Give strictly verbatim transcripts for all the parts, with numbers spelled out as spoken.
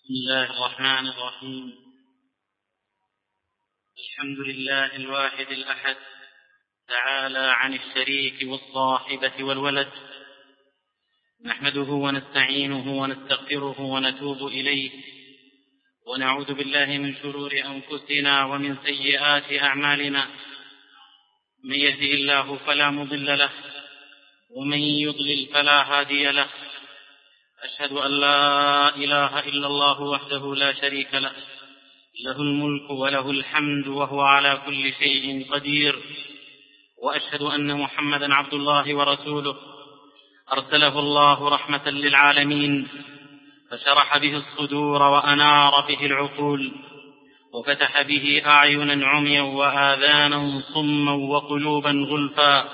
بسم الله الرحمن الرحيم. الحمد لله الواحد الأحد، تعالى عن الشريك والصاحبة والولد، نحمده ونستعينه ونستغفره ونتوب إليه، ونعوذ بالله من شرور أنفسنا ومن سيئات أعمالنا، من يهده الله فلا مضل له ومن يضلل فلا هادي له. أشهد أن لا إله إلا الله وحده لا شريك له، له الملك وله الحمد وهو على كل شيء قدير. وأشهد أن محمدا عبد الله ورسوله، أرسله الله رحمة للعالمين، فشرح به الصدور وأنار به العقول، وفتح به أعينا عميا وآذانا صما وقلوبا غلفا.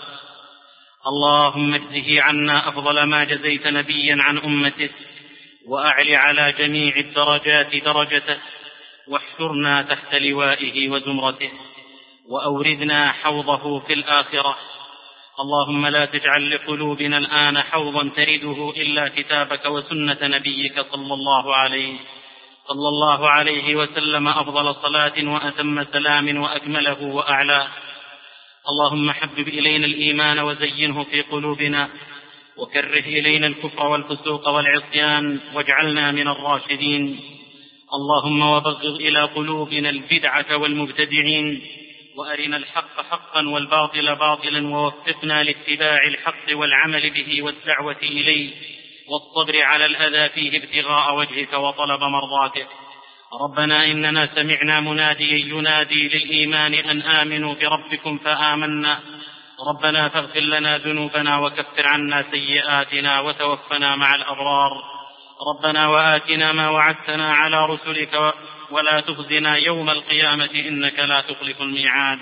اللهم اجزه عنا أفضل ما جزيت نبيا عن أمته، وأعل على جميع الدرجات درجته، واحشرنا تحت لوائه وزمرته، وأوردنا حوضه في الآخرة. اللهم لا تجعل لقلوبنا الآن حوضا ترده إلا كتابك وسنة نبيك صلى الله عليه صلى الله عليه وسلم، أفضل صلاة وأتم سلام وأكمله وأعلاه. اللهم حبب إلينا الإيمان وزينه في قلوبنا، وكره إلينا الكفر والفسوق والعصيان، واجعلنا من الراشدين. اللهم وبغض إلى قلوبنا البدعة والمبتدعين، وأرنا الحق حقا والباطل باطلا، ووفقنا لاتباع الحق والعمل به والدعوة إليه، والصبر على الأذى فيه ابتغاء وجهك وطلب مرضاتك. ربنا إننا سمعنا مناديا ينادي للإيمان أن آمنوا بربكم فآمنا. ربنا فاغفر لنا ذنوبنا وكفر عنا سيئاتنا وتوفنا مع الأبرار. ربنا وآتنا ما وعدتنا على رسلك ولا تخزنا يوم القيامة إنك لا تخلف الميعاد.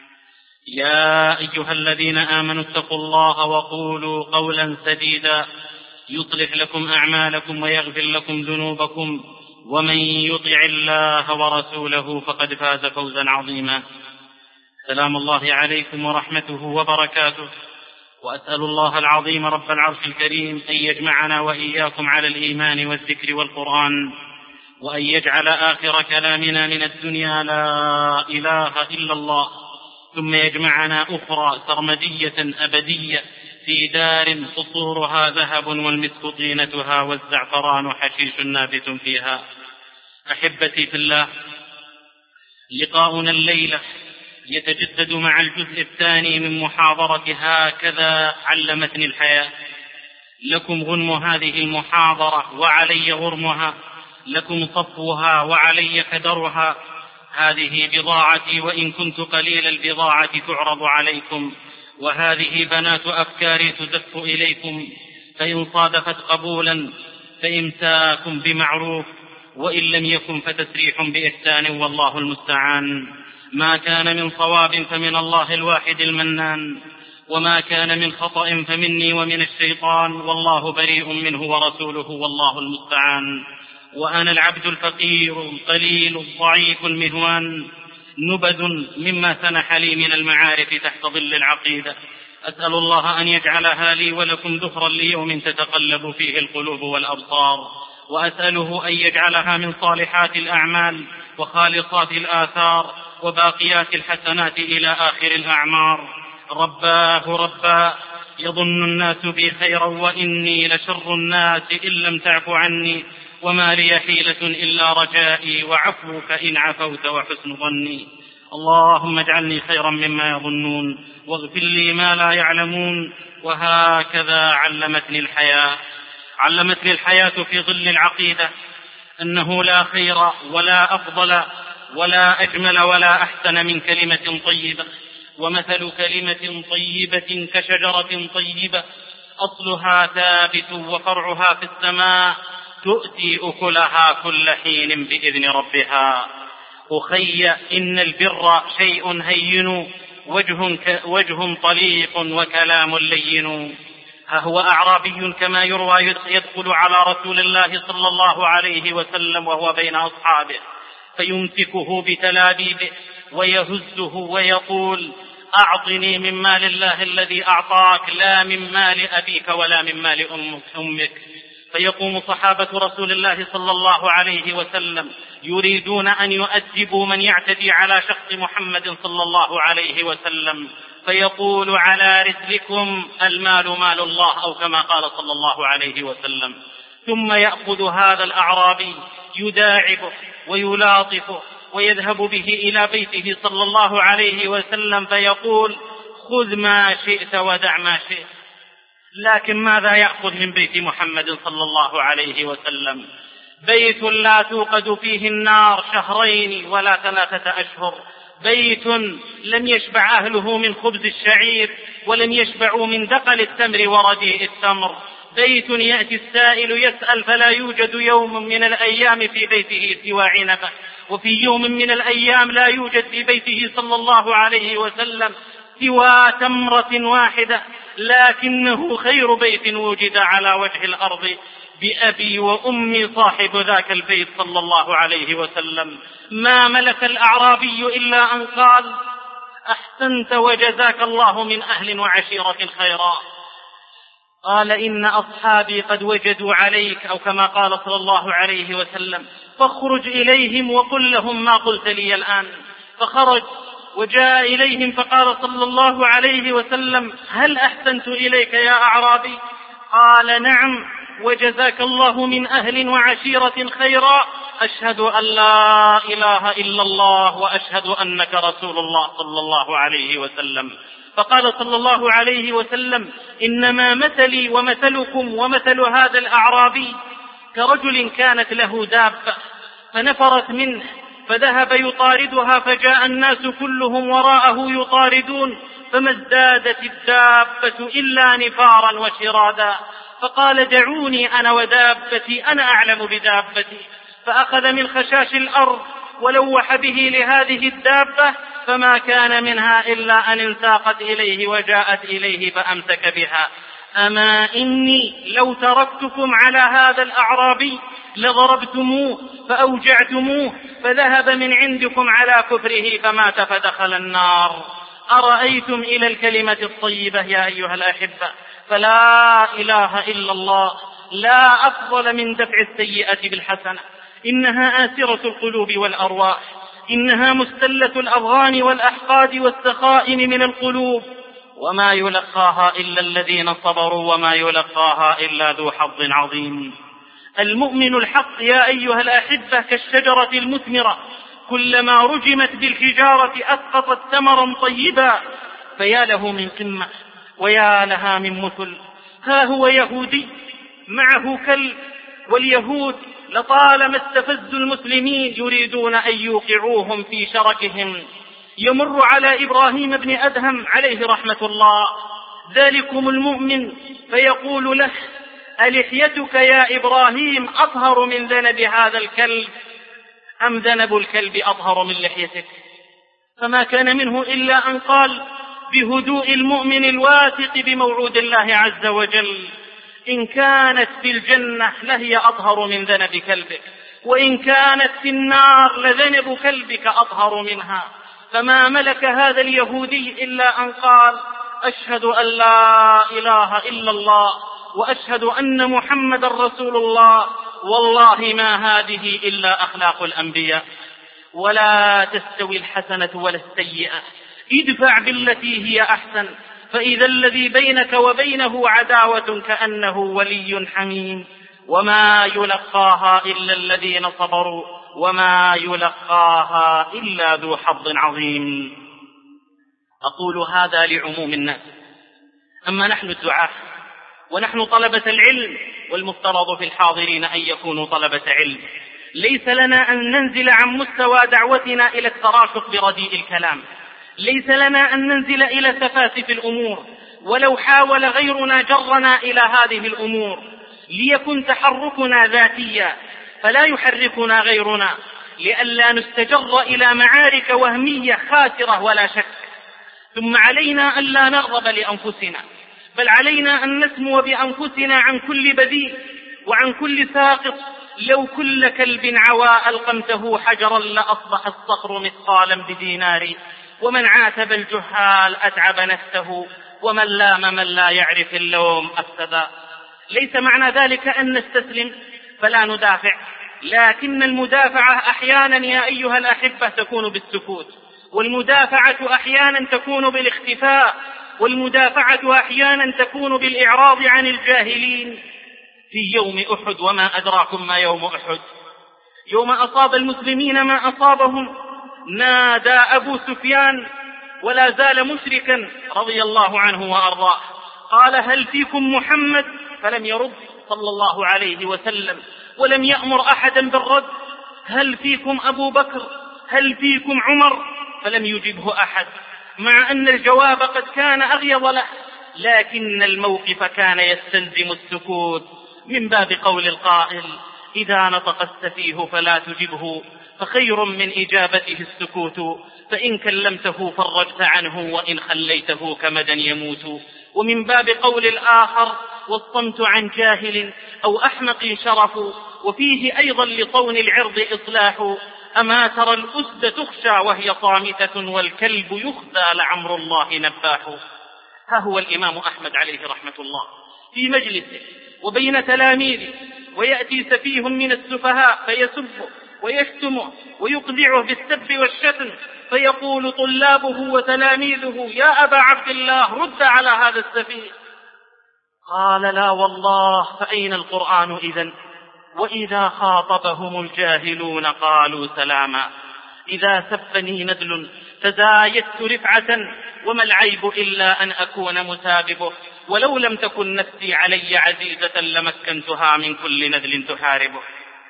يا أيها الذين آمنوا اتقوا الله وقولوا قولا سديدا يصلح لكم أعمالكم ويغفر لكم ذنوبكم، ومن يطع الله ورسوله فقد فاز فوزا عظيما. سلام الله عليكم ورحمته وبركاته. وأسأل الله العظيم رب العرش الكريم أن يجمعنا وإياكم على الإيمان والذكر والقرآن، وأن يجعل آخر كلامنا من الدنيا لا إله إلا الله، ثم يجمعنا أخرى سرمدية أبدية في دار قصورها ذهب والمسك طينتها والزعفران حشيش نابت فيها. أحبتي في الله، لقاؤنا الليلة يتجدد مع الجزء الثاني من محاضرة هكذا علمتني الحياة. لكم غنم هذه المحاضرة وعلي غرمها، لكم صفوها وعلي كدرها. هذه بضاعتي وإن كنت قليل البضاعة تعرض عليكم، وهذه بنات أفكاري تزف إليكم، فإن صادفت قبولا فإمساك بمعروف، وإن لم يكن فتسريح بإحسان، والله المستعان. ما كان من صواب فمن الله الواحد المنان، وما كان من خطأ فمني ومن الشيطان، والله بريء منه ورسوله، والله المستعان. وأنا العبد الفقير القليل الضعيف المهوان، نبذ مما سنح لي من المعارف تحت ظل العقيدة. أسأل الله أن يجعلها لي ولكم ذخرا ليوم تتقلب فيه القلوب والأبصار، وأسأله أن يجعلها من صالحات الأعمال وخالصات الآثار وباقيات الحسنات إلى آخر الأعمار. رباه ربا يظن الناس بي خيرا، وإني لشر الناس إن لم تعف عني، وما لي حيلة إلا رجائي وعفوك إن عفوت وحسن ظني. اللهم اجعلني خيرا مما يظنون، واغفر لي ما لا يعلمون. وهكذا علمتني الحياة. علمتني الحياة في ظل العقيدة أنه لا خير ولا أفضل ولا أجمل ولا أحسن من كلمة طيبة. ومثل كلمة طيبة كشجرة طيبة أصلها ثابت وفرعها في السماء، تؤتي أكلها كل حين بإذن ربها. أخي، إن البر شيء هين، وجه, وجه طليق وكلام لين. ها هو أعرابي كما يروى يدخل على رسول الله صلى الله عليه وسلم وهو بين أصحابه، فيمسكه بتلابيبه ويهزه ويقول: أعطني من مال الله الذي أعطاك، لا من مال أبيك ولا من مال أمك. فيقوم صحابة رسول الله صلى الله عليه وسلم يريدون أن يؤدبوا من يعتدي على شخص محمد صلى الله عليه وسلم، فيقول على رسلكم المال مال الله، أو كما قال صلى الله عليه وسلم. ثم يأخذ هذا الأعرابي يداعبه ويلاطفه ويذهب به إلى بيته صلى الله عليه وسلم فيقول خذ ما شئت ودع ما شئت. لكن ماذا يأخذ من بيت محمد صلى الله عليه وسلم؟ بيت لا توقد فيه النار شهرين ولا ثلاثة أشهر، بيت لم يشبع أهله من خبز الشعير ولم يشبعوا من دقل التمر ورديء التمر، بيت يأتي السائل يسأل فلا يوجد يوم من الأيام في بيته سوى عنبة، وفي يوم من الأيام لا يوجد في بيته صلى الله عليه وسلم سوى تمرة واحدة، لكنه خير بيت وجد على وجه الأرض بأبي وأمي صاحب ذاك البيت صلى الله عليه وسلم. ما ملك الأعرابي إلا أن قال أحسنت وجزاك الله من أهل وعشيرة خيرا. قال إن أصحابي قد وجدوا عليك، أو كما قال صلى الله عليه وسلم، فاخرج إليهم وقل لهم ما قلت لي الآن. فخرج وجاء إليهم فقال صلى الله عليه وسلم هل أحسنت إليك يا أعرابي؟ قال نعم وجزاك الله من أهل وعشيرة خيرا، أشهد أن لا إله إلا الله وأشهد أنك رسول الله صلى الله عليه وسلم. فقال صلى الله عليه وسلم إنما مثلي ومثلكم ومثل هذا الأعرابي كرجل كانت له دابة فنفرت منه فذهب يطاردها فجاء الناس كلهم وراءه يطاردون فما ازدادت الدابة إلا نفارا وشرادا، فقال دعوني أنا ودابتي أنا أعلم بدابتي، فأخذ من خشاش الأرض ولوح به لهذه الدابة فما كان منها إلا أن انساقت إليه وجاءت إليه فأمسك بها. أما إني لو تركتكم على هذا الأعرابي لضربتموه فأوجعتموه فذهب من عندكم على كفره فمات فدخل النار. أرأيتم إلى الكلمة الطيبة يا أيها الأحبة، فلا إله إلا الله لا أفضل من دفع السيئة بالحسنة، إنها آسرة القلوب والأرواح، إنها مستلة الأضغان والأحقاد والسخائم من القلوب، وما يلقاها إلا الذين صبروا وما يلقاها إلا ذو حظ عظيم. المؤمن الحق يا أيها الأحبة كالشجرة المثمرة، كلما رجمت بالحجارة أسقطت ثمرا طيبا، فيا له من قمة ويا لها من مثل. ها هو يهودي معه كلب، واليهود لطالما استفزوا المسلمين يريدون أن يوقعوهم في شركهم. يمر على إبراهيم بن أدهم عليه رحمة الله ذلكم المؤمن فيقول له ألحيتك يا إبراهيم أطهر من ذنب هذا الكلب أم ذنب الكلب أطهر من لحيتك؟ فما كان منه إلا أن قال بهدوء المؤمن الواثق بموعود الله عز وجل إن كانت في الجنة لهي أطهر من ذنب كلبك، وإن كانت في النار لذنب كلبك أطهر منها. فما ملك هذا اليهودي إلا أن قال أشهد أن لا إله إلا الله وأشهد أن محمد رسول الله، والله ما هذه إلا أخلاق الأنبياء. ولا تستوي الحسنة ولا السيئة، ادفع بالتي هي أحسن فإذا الذي بينك وبينه عداوة كأنه ولي حميم، وما يلقاها إلا الذين صبروا وما يلقاها إلا ذو حظ عظيم. أقول هذا لعموم الناس، أما نحن الدعاة ونحن طلبة العلم، والمفترض في الحاضرين أن يكونوا طلبة علم، ليس لنا أن ننزل عن مستوى دعوتنا إلى التراشق برديء الكلام، ليس لنا أن ننزل إلى سفاسف الأمور، ولو حاول غيرنا جرنا إلى هذه الأمور، ليكن تحركنا ذاتيا فلا يحركنا غيرنا، لئلا نستجر إلى معارك وهمية خاسرة ولا شك. ثم علينا أن لا نغضب لأنفسنا، بل علينا أن نسمو بأنفسنا عن كل بذيء وعن كل ساقط. لو كل كلب عوى ألقمته حجرا لأصبح الصخر مثقالا بدينار، ومن عاتب الجهال أتعب نفسه، ومن لام من لا يعرف اللوم أفسدا. ليس معنى ذلك أن نستسلم فلا ندافع، لكن المدافعة أحيانا يا أيها الأحبة تكون بالسكوت، والمدافعة أحيانا تكون بالاختفاء، والمدافعة أحيانا تكون بالإعراض عن الجاهلين. في يوم أحد، وما أدراكم ما يوم أحد، يوم أصاب المسلمين ما أصابهم، نادى أبو سفيان ولا زال مشركا رضي الله عنه وأرضاه، قال: هل فيكم محمد؟ فلم يرد صلى الله عليه وسلم، ولم يأمر أحدا بالرد. هل فيكم أبو بكر؟ هل فيكم عمر؟ فلم يجبه أحد، مع أن الجواب قد كان أغيظ له، لكن الموقف كان يستلزم السكوت، من باب قول القائل: إذا نطق السفيه فلا تجبه، فخير من إجابته السكوت، فإن كلمته فرجت عنه، وإن خليته كمدا يموت. ومن باب قول الآخر: والصمت عن جاهل أو أحمق شرف، وفيه أيضا لصون العرض إصلاح، أما ترى الأسد تخشى وهي صامتة، والكلب يخزى لعمر الله نباح. ها هو الإمام أحمد عليه رحمة الله في مجلسه وبين تلاميذه، ويأتي سفيه من السفهاء فيسبه ويشتمه ويقذعه بالسب والشتم، فيقول طلابه وتلاميذه: يا أبا عبد الله، رد على هذا السفيه. قال: لا والله، فأين القرآن إذن؟ وإذا خاطبهم الجاهلون قالوا سلاما، إذا سبني ندل تزايدت رفعة، وما العيب إلا أن أكون مساببه، ولو لم تكن نفسي علي عزيزة لمكنتها من كل نذل تحاربه.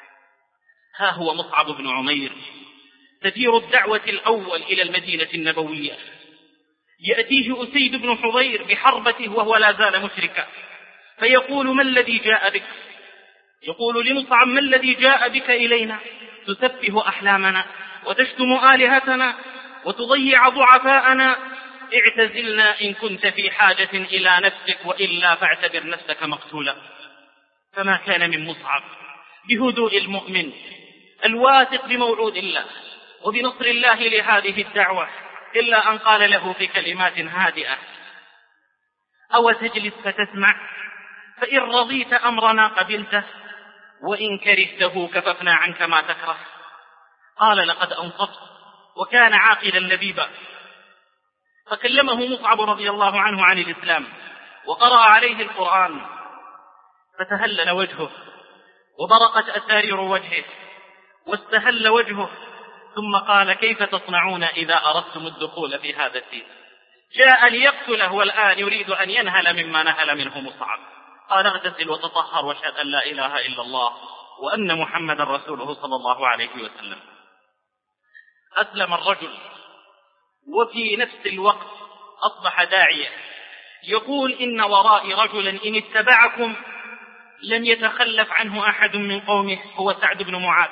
ها هو مصعب بن عمير سفير الدعوة الأول إلى المدينة النبوية، يأتيه أسيد بن حضير بحربته وهو لا زال مشركا، فيقول: ما الذي جاء بك؟ يقول لمصعب: ما الذي جاء بك إلينا؟ تسفه أحلامنا وتشتم آلهتنا وتضيع ضعفاءنا، اعتزلنا إن كنت في حاجة إلى نفسك، وإلا فاعتبر نفسك مقتولا. فما كان من مصعب بهدوء المؤمن الواثق بموعود الله وبنصر الله لهذه الدعوة، إلا أن قال له في كلمات هادئة: أو تجلس فتسمع، فإن رضيت أمرنا قبلته، وإن كرهته كففنا عنك ما تكره. قال: لقد أنصفت، وكان عاقلا لبيبا. فكلمه مصعب رضي الله عنه عن الإسلام، وقرأ عليه القرآن، فتهلل وجهه وبرقت أسارير وجهه واستهل وجهه، ثم قال: كيف تصنعون إذا أردتم الدخول في هذا الدين؟ جاء ليقتله والآن يريد أن ينهل مما نهل منه مصعب. قال: اغتسل وتطهر واشهد أن لا إله إلا الله وأن محمد رسوله صلى الله عليه وسلم. أسلم الرجل، وفي نفس الوقت أصبح داعية، يقول: إن ورائي رجلا إن اتبعكم لن يتخلف عنه أحد من قومه، هو سعد بن معاذ.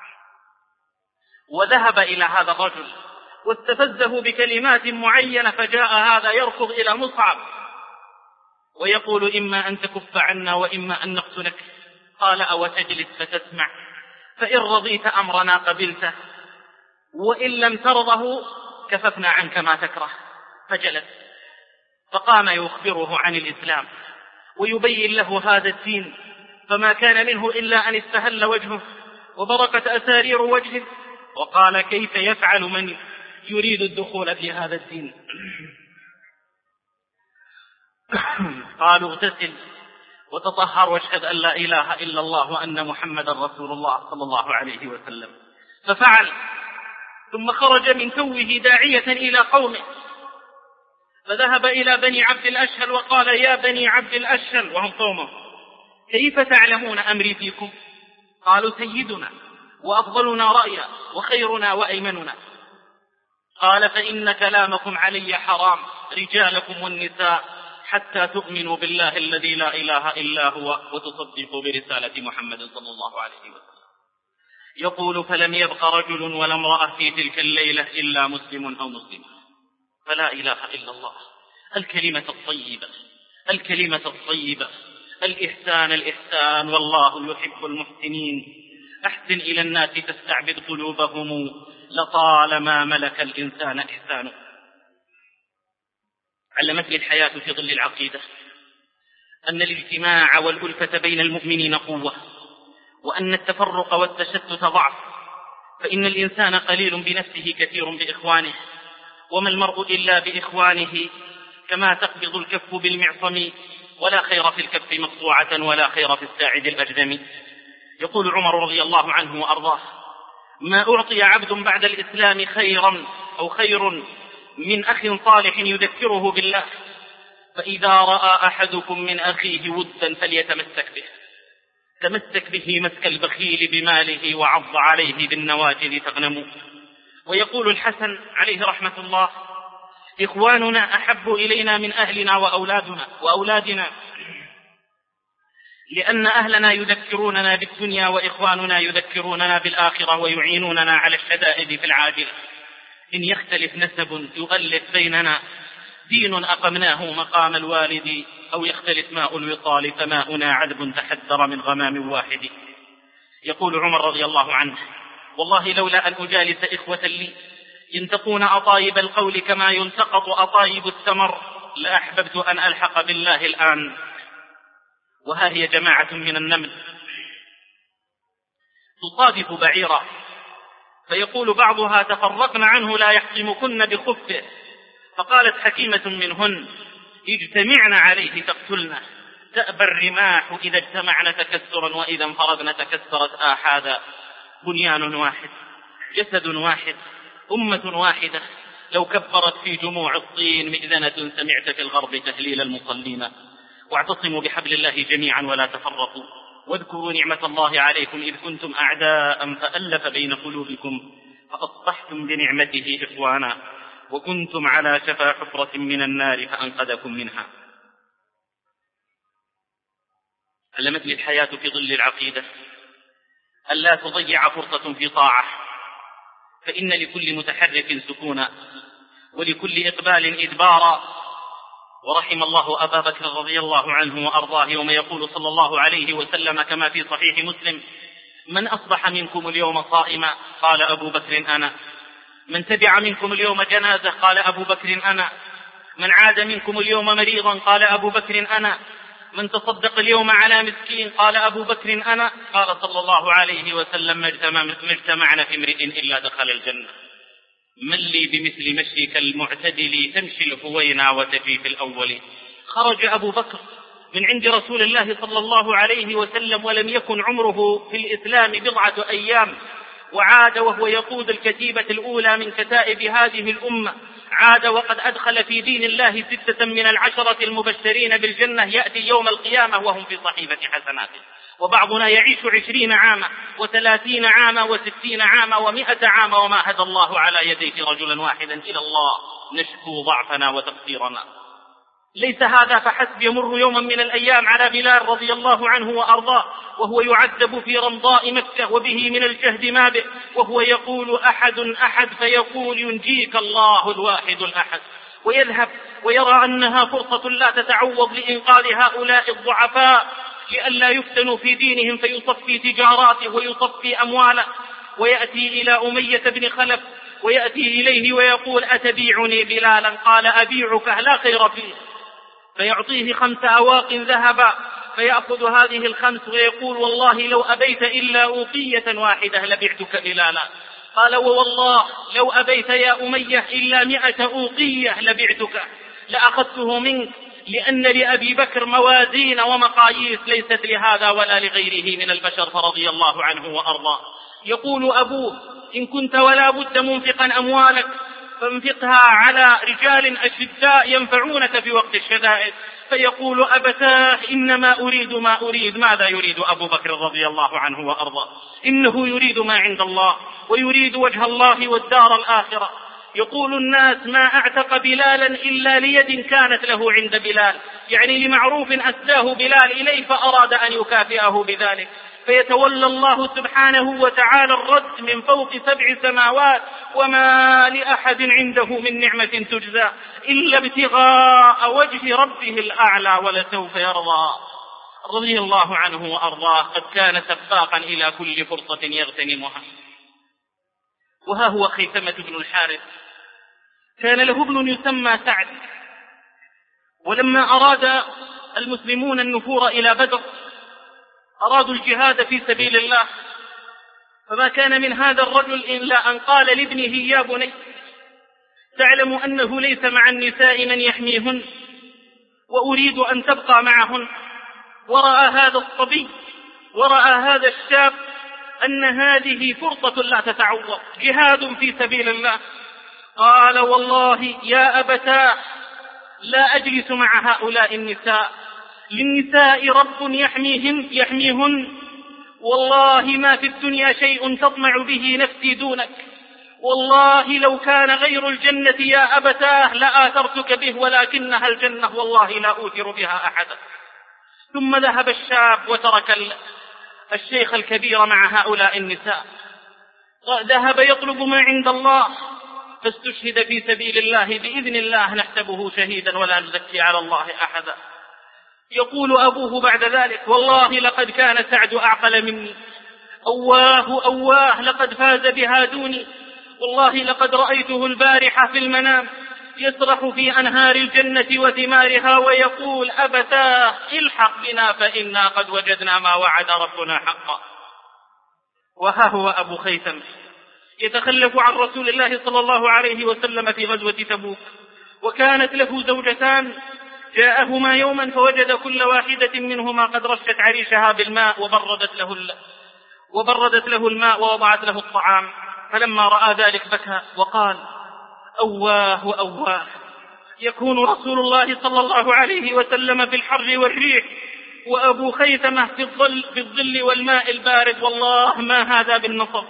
وذهب إلى هذا الرجل واستفزه بكلمات معينة، فجاء هذا يركض إلى مصعب ويقول: إما أن تكف عنا وإما أن نقتلك. قال: أو تجلس فتسمع، فإن رضيت أمرنا قبلته، وإن لم ترضه كففنا عنك ما تكره. فجلس، فقام يخبره عن الإسلام ويبين له هذا الدين، فما كان منه إلا أن استهل وجهه وبرقت أسارير وجهه، وقال: كيف يفعل من يريد الدخول في هذا الدين؟ قالوا: اغتسل وتطهر واشهد أن لا إله إلا الله وأن محمد رسول الله صلى الله عليه وسلم. ففعل، ثم خرج من توه داعية إلى قومه، فذهب إلى بني عبد الأشهل وقال: يا بني عبد الأشهل، وهم قومه، كيف تعلمون أمري فيكم؟ قالوا: سيدنا وأفضلنا رأيا وخيرنا وأيمننا. قال: فإن كلامكم علي حرام، رجالكم والنساء، حتى تؤمنوا بالله الذي لا إله إلا هو وتصدقوا برسالة محمد صلى الله عليه وسلم. يقول: فلم يبق رجل ولا امرأة في تلك الليلة إلا مسلم أو مسلمة. فلا إله إلا الله، الكلمة الطيبة، الكلمة الطيبة، الإحسان الإحسان، والله يحب المحسنين. أحسن إلى الناس تستعبد قلوبهم، لطالما ملك الإنسان إحسانه. علمتني الحياة في ظل العقيدة أن الاجتماع والألفة بين المؤمنين قوة، وأن التفرق والتشتت ضعف، فإن الإنسان قليل بنفسه كثير بإخوانه، وما المرء إلا بإخوانه، كما تقبض الكف بالمعصم، ولا خير في الكف مقطوعة ولا خير في الساعد الأجدم. يقول عمر رضي الله عنه وأرضاه: ما أعطي عبد بعد الإسلام خيرا أو خير من أخ صالح يذكره بالله، فإذا رأى أحدكم من أخيه ودا فليتمسك به، تمسك به مسك البخيل بماله وعض عليه بالنواجذ تغنموا. ويقول الحسن عليه رحمة الله: إخواننا أحب إلينا من أهلنا وأولادنا, وأولادنا لأن أهلنا يذكروننا بالدنيا، وإخواننا يذكروننا بالآخرة ويعينوننا على الشدائد في العاجلة. إن يختلف نسب يؤلف بيننا، دين أقمناه مقام الوالد، أو يختلف ماء الوصال فماؤنا عذب تحدر من غمام واحد. يقول عمر رضي الله عنه: والله لولا أن أجالس إخوة لي ينتقون أطايب القول كما ينتقط أطايب الثمر لأحببت أن ألحق بالله الآن. وها هي جماعة من النمل تصادف بعيرة، فيقول بعضها: تفرقن عنه لا يحطمكن بخفه. فقالت حكيمة منهن: اجتمعن عليه تقتلنه، تأبى الرماح إذا اجتمعن تكسرا، وإذا انفردن تكسرت آحادا. بنيان واحد، جسد واحد، أمة واحدة، لو كبرت في جموع الطين مئذنة سمعت في الغرب تهليل المصلين. واعتصموا بحبل الله جميعا ولا تفرقوا، واذكروا نعمة الله عليكم إذ كنتم أعداء فألف بين قلوبكم فأصبحتم بنعمته إخوانا، وكنتم على شفا حفرة من النار فأنقذكم منها. علمتني الحياة في ظل العقيدة ألا تضيع فرصة في طاعة، فإن لكل متحرك سكونا، ولكل إقبال إدبارا. ورحم الله أبا بكر رضي الله عنه وأرضاه يوم يقول صلى الله عليه وسلم كما في صحيح مسلم: من أصبح منكم اليوم صائما؟ قال أبو بكر أنا. من تبع منكم اليوم جنازة؟ قال أبو بكر أنا. من عاد منكم اليوم مريضا؟ قال أبو بكر أنا. من تصدق اليوم على مسكين؟ قال أبو بكر أنا. قال صلى الله عليه وسلم: ما اجتمعنا في امرئ إلا دخل الجنة. من لي بمثل مشيك المعتدل تمشي الهوينا وتجي في الأول. خرج أبو بكر من عند رسول الله صلى الله عليه وسلم ولم يكن عمره في الإسلام بضعة أيام، وعاد وهو يقود الكتيبة الأولى من كتائب هذه الأمة. عاد وقد أدخل في دين الله ستة من العشرة المبشرين بالجنة، يأتي يوم القيامة وهم في صحيفة حسناته. وبعضنا يعيش عشرين عاما وثلاثين عاما وستين عاما ومئة عاما وما هدى الله على يديه رجلا واحدا إلى الله، نشكو ضعفنا وتقصيرنا. ليس هذا فحسب، يمر يوما من الأيام على بلال رضي الله عنه وأرضاه وهو يعذب في رمضاء مكة وبه من الجهد ما به، وهو يقول: أحد أحد، فيقول: ينجيك الله الواحد الأحد. ويذهب ويرى أنها فرصة لا تتعوض لإنقاذ هؤلاء الضعفاء لئلا يفتنوا في دينهم، فيصفي تجاراته ويصفي أمواله، ويأتي إلى أمية بن خلف ويأتي إليه ويقول: أتبيعني بلالا؟ قال: أبيعك لا خير فيه. فيعطيه خمس أواق ذهبا، فيأخذ هذه الخمس ويقول: والله لو أبيت إلا أوقية واحدة لبعتك بلالا. قال: ووالله لو أبيت يا أمية إلا مئة أوقية لبعتك، لأخذته منك، لأن لأبي بكر موازين ومقاييس ليست لهذا ولا لغيره من البشر، فرضي الله عنه وأرضاه. يقول أبوه: إن كنت ولا بد منفقا أموالك فانفقها على رجال أشداء ينفعونك في وقت الشدائد. فيقول: أبتاه إنما أريد ما أريد. ماذا يريد أبو بكر رضي الله عنه وأرضاه؟ إنه يريد ما عند الله، ويريد وجه الله والدار الآخرة. يقول الناس: ما أعتق بلالا إلا ليد كانت له عند بلال، يعني لمعروف أسداه بلال إليه فأراد أن يكافئه بذلك. فيتولى الله سبحانه وتعالى الرد من فوق سبع سماوات: وما لأحد عنده من نعمة تجزى إلا ابتغاء وجه ربه الأعلى ولسوف يرضى. رضي الله عنه وأرضاه، قد كان سباقا إلى كل فرصة يغتنمها. وها هو خيثمة بن الحارث، كان له ابن يسمى سعد، ولما أراد المسلمون النفور إلى بدر، أرادوا الجهاد في سبيل الله، فما كان من هذا الرجل إلا أن قال لابنه: يا بني، تعلم أنه ليس مع النساء من يحميهن، وأريد أن تبقى معهن. ورأى هذا الصبي ورأى هذا الشاب أن هذه فرصة لا تتعوض، جهاد في سبيل الله. قال: والله يا أبتاه لا أجلس مع هؤلاء النساء، للنساء رب يحميهن, يحميهن والله ما في الدنيا شيء تطمع به نفسي دونك، والله لو كان غير الجنة يا أبتاه لآثرتك به، ولكنها الجنة والله لا أوثر بها أحدا. ثم ذهب الشاب وترك الشيخ الكبير مع هؤلاء النساء، ذهب يطلب ما عند الله، فاستشهد في سبيل الله بإذن الله، نحسبه شهيدا ولا نزكي على الله أحدا. يقول أبوه بعد ذلك: والله لقد كان سعد أعقل مني، أواه أواه لقد فاز بها دوني، والله لقد رأيته البارحة في المنام يسرح في أنهار الجنة وثمارها ويقول: أبتاه الحق بنا فإنا قد وجدنا ما وعد ربنا حقا. وها هو أبو خيثم يتخلف عن رسول الله صلى الله عليه وسلم في غزوة تبوك، وكانت له زوجتان، جاءهما يوما فوجد كل واحدة منهما قد رشت عريشها بالماء وبردت له, وبردت له الماء ووضعت له الطعام، فلما رأى ذلك بكى وقال: أواه أواه، يكون رسول الله صلى الله عليه وسلم في الحر والريح، وأبو خيثمة في الظل, في الظل والماء البارد، والله ما هذا بالنصر.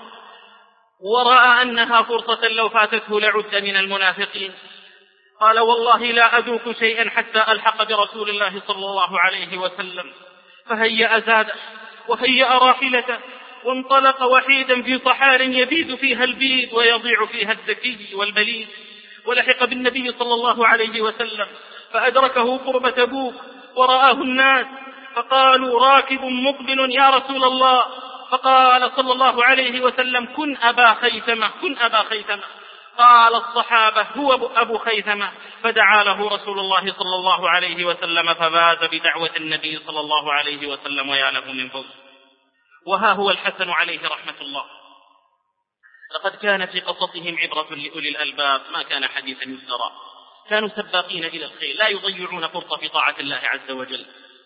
ورأى أنها فرصة لو فاتته لعد من المنافقين. قال: والله لا أذوق شيئا حتى ألحق برسول الله صلى الله عليه وسلم. فهيأ زاده وهيأ راحلته، وانطلق وحيدا في صحار يبيد فيها البيد ويضيع فيها الذكي والبليد، ولحق بالنبي صلى الله عليه وسلم، فأدركه قرب تبوك ورآه الناس، فقالوا: راكب مقبل يا رسول الله. فقال صلى الله عليه وسلم: كن أبا خيثمة، كن أبا خيثمة. قال الصحابة: هو أبو خيثمة. فدعا له رسول الله صلى الله عليه وسلم، ففاز بدعوة النبي صلى الله عليه وسلم، ويا له من فوز. وها هو الحسن عليه رحمة الله، لقد كان في قصصهم عبرة لأولي الألباب، ما كان حديثا يفترى، كانوا سباقين إلى الخير، لا يضيعون فرصة في طاعة الله عز وجل.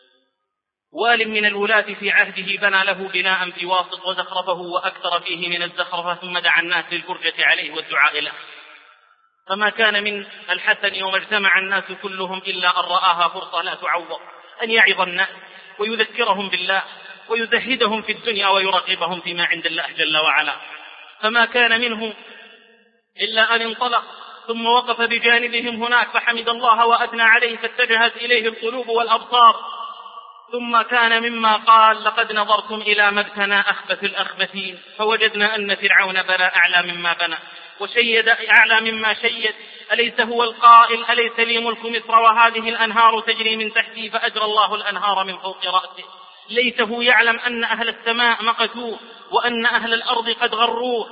وال من الولاة في عهده بنى له بناء في واسط وزخرفه وأكثر فيه من الزخرفة، ثم دعا الناس للفرجة عليه والدعاء له. فما كان من الحسن يوم اجتمع الناس كلهم إلا أن رآها فرصة لا تعوض، أن يعظ الناس ويذكرهم بالله ويزهدهم في الدنيا ويرغبهم فيما عند الله جل وعلا. فما كان منه إلا أن انطلق، ثم وقف بجانبهم هناك فحمد الله وأثنى عليه، فاتجهت إليه القلوب والأبصار. ثم كان مما قال: لقد نظرتم إلى ما ابتنى أخبث الأخبثين، فوجدنا أن فرعون بنى أعلى مما بنى وشيد أعلى مما شيد، أليس هو القائل: أليس لي ملك مصر وهذه الأنهار تجري من تحتي، فأجرى الله الأنهار من فوق رأسه. ليته يعلم أن أهل السماء مقتوه، وأن أهل الأرض قد غروه،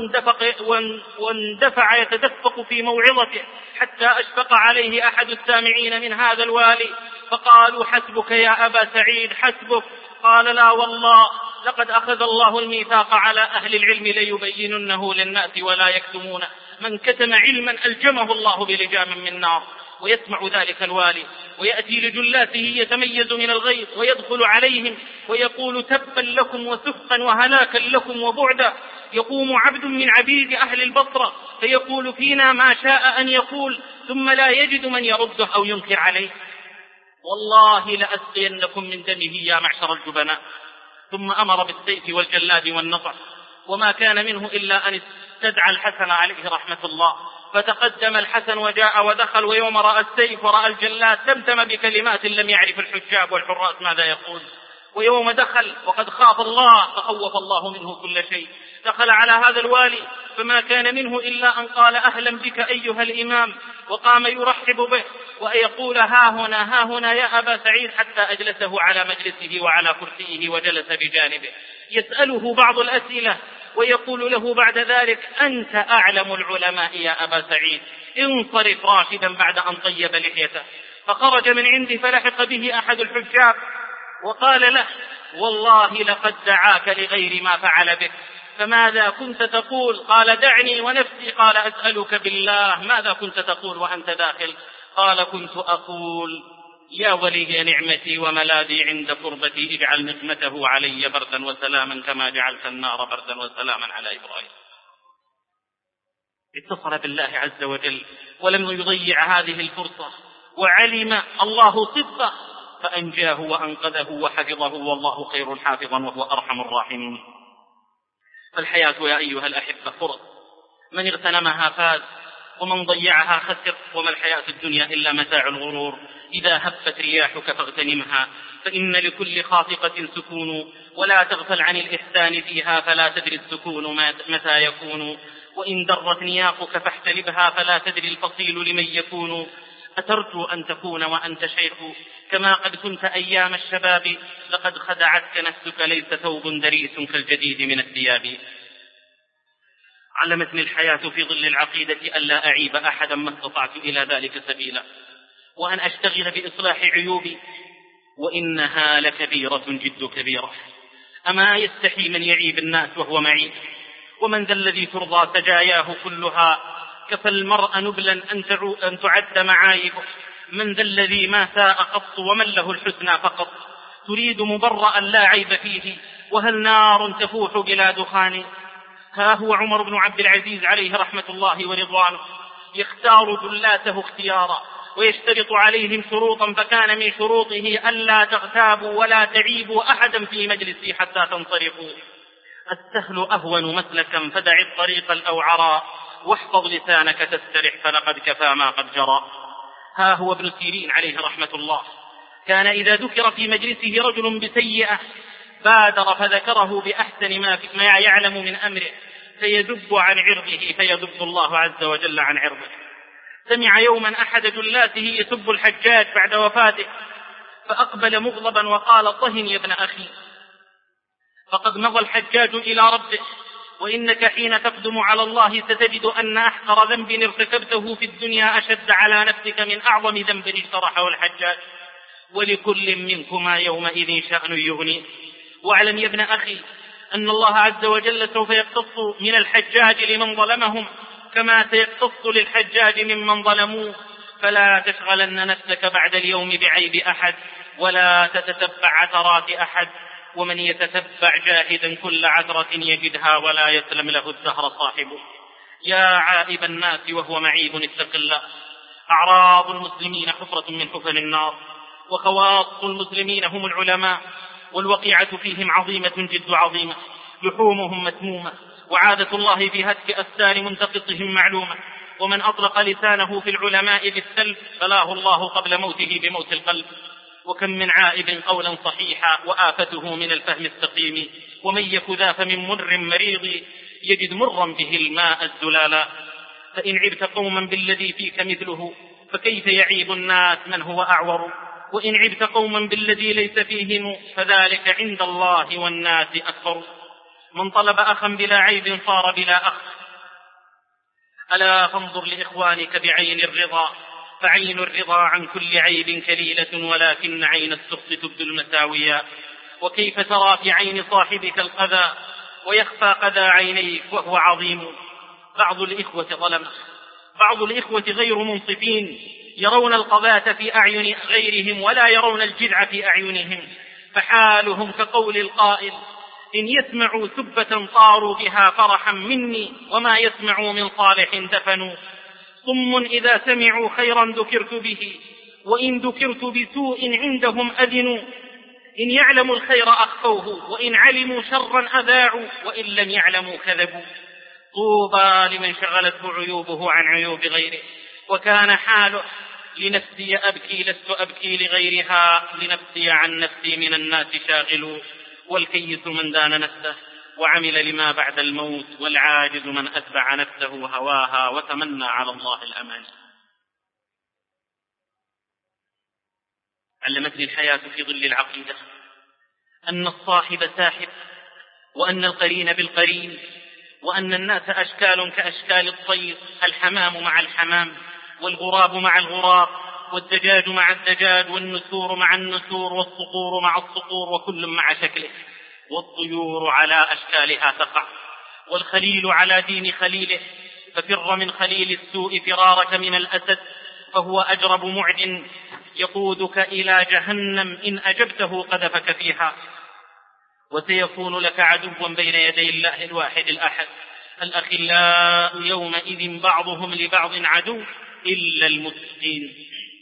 واندفع يتدفق في موعظته، حتى أشفق عليه أحد السامعين من هذا الوالي، فقالوا: حسبك يا أبا سعيد، حسبك. قال: لا والله، لقد أخذ الله الميثاق على أهل العلم ليبيننه للناس ولا يكتمونه، من كتم علما ألجمه الله بلجام من نار. ويسمع ذلك الوالي ويأتي لجلاته يتميز من الغيظ، ويدخل عليهم ويقول: تبا لكم وسحقا وهلاكا لكم وبعدا. يقوم عبد من عبيد أهل البصرة فيقول فينا ما شاء أن يقول، ثم لا يجد من يرده أو ينكر عليه. والله لأسقينكم من دمه يا معشر الجبناء. ثم أمر بالسيف والجلاد والنصر، وما كان منه إلا أن استدعى الحسن عليه رحمة الله، فتقدم الحسن وجاء ودخل، ويوم رأى السيف ورأى الجلاد تمتم بكلمات لم يعرف الحجاب والحراس ماذا يقول. ويوم دخل وقد خاف الله فخوف الله منه كل شيء، دخل على هذا الوالي فما كان منه إلا أن قال: أهلا بك أيها الإمام، وقام يرحب به ويقول: ها هنا ها هنا يا أبا سعيد، حتى أجلسه على مجلسه وعلى كرسيه وجلس بجانبه، يسأله بعض الأسئلة ويقول له بعد ذلك: أنت أعلم العلماء يا أبا سعيد، انصرف راشدا بعد أن طيب لحيته. فخرج من عنده فلحق به أحد الحجاب وقال له: والله لقد دعاك لغير ما فعل بك، فماذا كنت تقول؟ قال: دعني ونفسي. قال: أسألك بالله ماذا كنت تقول وأنت داخل؟ قال: كنت أقول: يا ولي نعمتي وملاذي عند قربتي، اجعل نقمته علي بردا وسلاما كما جعلت النار بردا وسلاما على إبراهيم. اتصل بالله عز وجل ولم يضيع هذه الفرصة، وعلم الله صدقه فأنجاه وأنقذه وحفظه، والله خير حافظا وهو أرحم الراحمين. فالحياة يا أيها الأحبة فرص، من اغتنمها فاز ومن ضيعها خسر، وما الحياة الدنيا إلا متاع الغرور. إذا هبت رياحك فاغتنمها، فإن لكل خافقة سكون، ولا تغفل عن الإحسان فيها، فلا تدري السكون متى يكون. وإن درت نياقك فاحتلبها، فلا تدري الفصيل لمن يكون. أترجو أن تكون وأنت شيخ كما قد كنت أيام الشباب، لقد خدعتك نفسك، ليس ثوب دريس كالجديد من الثياب. علمتني الحياة في ظل العقيدة ألا أعيب أحدا ما استطعت إلى ذلك سبيلا، وأن أشتغل بإصلاح عيوبي، وإنها لكبيرة جد كبيرة. أما يستحي من يعيب الناس وهو معيب؟ ومن ذا الذي ترضى سجاياه كلها؟ كفى المرء نبلا أن تعد معايبه. من ذا الذي ما ساء قط ومن له الحسنى فقط؟ تريد مبرأ لا عيب فيه، وهل نار تفوح بلا دخان؟ ها هو عمر بن عبد العزيز عليه رحمة الله ورضوانه يختار جلاته اختيارا، ويشترط عليهم شروطا، فكان من شروطه ألا تغتابوا ولا تعيبوا أحدا في مجلسه حتى تنصرفوا. السهل أهون مسلكا فدع الطريق الأوعرا، واحفظ لسانك تسترح فلقد كفى ما قد جرى. ها هو ابن سيرين عليه رحمة الله كان إذا ذكر في مجلسه رجل بسيئة بادر فذكره بأحسن ما, ما يعلم من أمره، فيذب عن عرضه فيذب الله عز وجل عن عرضه. سمع يوما أحد جلاته يسب الحجاج بعد وفاته، فأقبل مغضبا وقال: طهن يا ابن أخي، فقد مضى الحجاج إلى ربه، وإنك حين تقدم على الله ستجد أن أحقر ذنب ارتكبته في الدنيا أشد على نفسك من أعظم ذنب اجترحه الحجاج، ولكل منكما يومئذ شأن يغني. واعلم يا ابن أخي أن الله عز وجل سوف يقتص من الحجاج لمن ظلمهم كما سيقتص للحجاج ممن ظلموه، فلا تشغلن نفسك بعد اليوم بعيب أحد، ولا تتتبع عثرات أحد، ومن يتتبع جاهدا كل عثرة يجدها، ولا يسلم له الدهر صاحبه. يا عائب الناس وهو معيب اتق الله. أعراض المسلمين حفرة من حفر النار، وخواص المسلمين هم العلماء، والوقيعة فيهم عظيمة جد عظيمة، لحومهم مسمومة، وعادة الله في هتك أستار منتقصهم معلومة. ومن أطلق لسانه في العلماء بالسلب فلاه الله قبل موته بموت القلب. وكم من عائب قولا صحيحا وآفته من الفهم السقيم، ومن يك ذا فمن مر مريض يجد مرا به الماء الزلالا. فإن عبت قوما بالذي فيك مثله فكيف يعيب الناس من هو أعور؟ وإن عبت قوما بالذي ليس فيهم فذلك عند الله والناس أكبر. من طلب أخا بلا عيب صار بلا أخ. ألا فانظر لإخوانك بعين الرضا، فعين الرضا عن كل عيب كليلة، ولكن عين السخط تبدو المساوية. وكيف ترى في عين صاحبك القذى ويخفى قذى عينيك وهو عظيم؟ بعض الإخوة ظلمة، بعض الإخوة غير منصفين، يرون القذاة في أعين غيرهم ولا يرون الجدع في أعينهم، فحالهم كقول القائل: إن يسمعوا سبة طاروا بها فرحا مني، وما يسمعوا من صالح دفنوا. صم إذا سمعوا خيرا ذكرت به، وإن ذكرت بسوء عندهم أذنوا. إن يعلموا الخير أخفوه، وإن علموا شرا أذاعوا، وإن لم يعلموا كذبوا. طوبى لمن شغلته عيوبه عن عيوب غيره، وكان حاله: لنفسي أبكي لست أبكي لغيرها، لنفسي عن نفسي من الناس شاغل. والكيس من دان نفسه وعمل لما بعد الموت، والعاجز من أتبع نفسه هواها وتمنى على الله الأمان. علمتني الحياة في ظل العقيدة أن الصاحب ساحب، وأن القرين بالقرين، وأن الناس أشكال كأشكال الطير، الحمام مع الحمام، والغراب مع الغراب، والدجاج مع الدجاج، والنسور مع النسور، والصقور مع الصقور، وكل مع شكله، والطيور على أشكالها تقع، والخليل على دين خليله، ففر من خليل السوء فرارك من الأسد، فهو أجرب معد يقودك إلى جهنم إن أجبته قذفك فيها. وسيكون لك عدوا بين يدي الله الواحد الأحد، الأخلاء يومئذ بعضهم لبعض عدو إلا المتقين.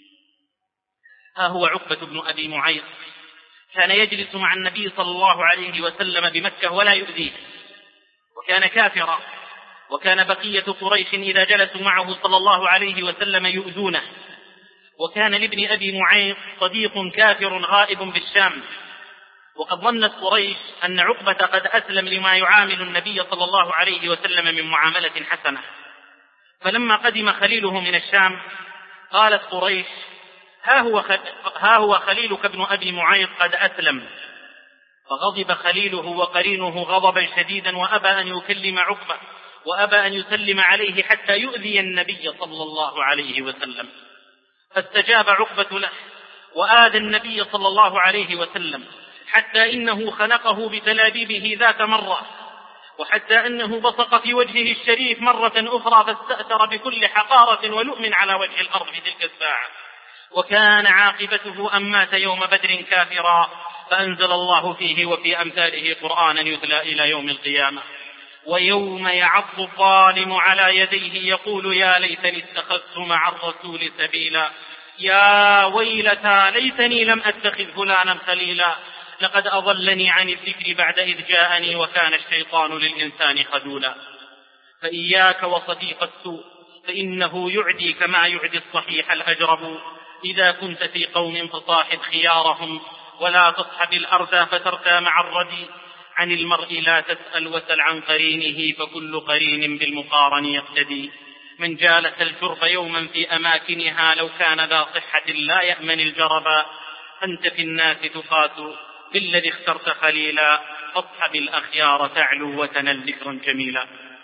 ها هو عقبة بن أبي معيط كان يجلس مع النبي صلى الله عليه وسلم بمكة ولا يؤذيه، وكان كافرا، وكان بقية قريش إذا جلسوا معه صلى الله عليه وسلم يؤذونه. وكان لابن أبي معيط صديق كافر غائب بالشام، وقد ظنت قريش أن عقبة قد أسلم لما يعامل النبي صلى الله عليه وسلم من معاملة حسنة. فلما قدم خليله من الشام قالت قريش: ها هو, ها هو خليلك ابن أبي معيط قد أسلم. فغضب خليله وقرينه غضبا شديدا، وأبى أن يكلم عقبة، وأبى أن يسلم عليه حتى يؤذي النبي صلى الله عليه وسلم. فاستجاب عقبة له وآذى النبي صلى الله عليه وسلم، حتى إنه خنقه بتلابيبه ذات مرة، وحتى أنه بصق في وجهه الشريف مرة أخرى، فاستأثر بكل حقارة ولؤم على وجه الأرض في تلك الساعة. وكان عاقبته أن مات يوم بدر كافرا، فأنزل الله فيه وفي أمثاله قرآنا يتلى إلى يوم القيامة. ويوم يعض الظالم على يديه يقول: يا ليتني اتخذت مع الرسول سبيلا، يا ويلتى ليتني لم أتخذ فلانا خليلا، لقد أضلني عن الذكر بعد إذ جاءني، وكان الشيطان للإنسان خذولا. فإياك وصديق السوء، فإنه يعدي كما يعدي الصحيح الأجرب. إذا كنت في قوم فصاحب خيارهم، ولا تصحب الأرض فترتى مع الردي. عن المرء لا تسأل وسل عن قرينه، فكل قرين بالمقارن يقتدي. من جالس الجرب يوما في أماكنها، لو كان ذا صحة لا يأمن الجربا. أنت في الناس تقاس بالذي اخترت خليلا، فاصحب الأخيار تعلو وتنل ذكرا جميلا.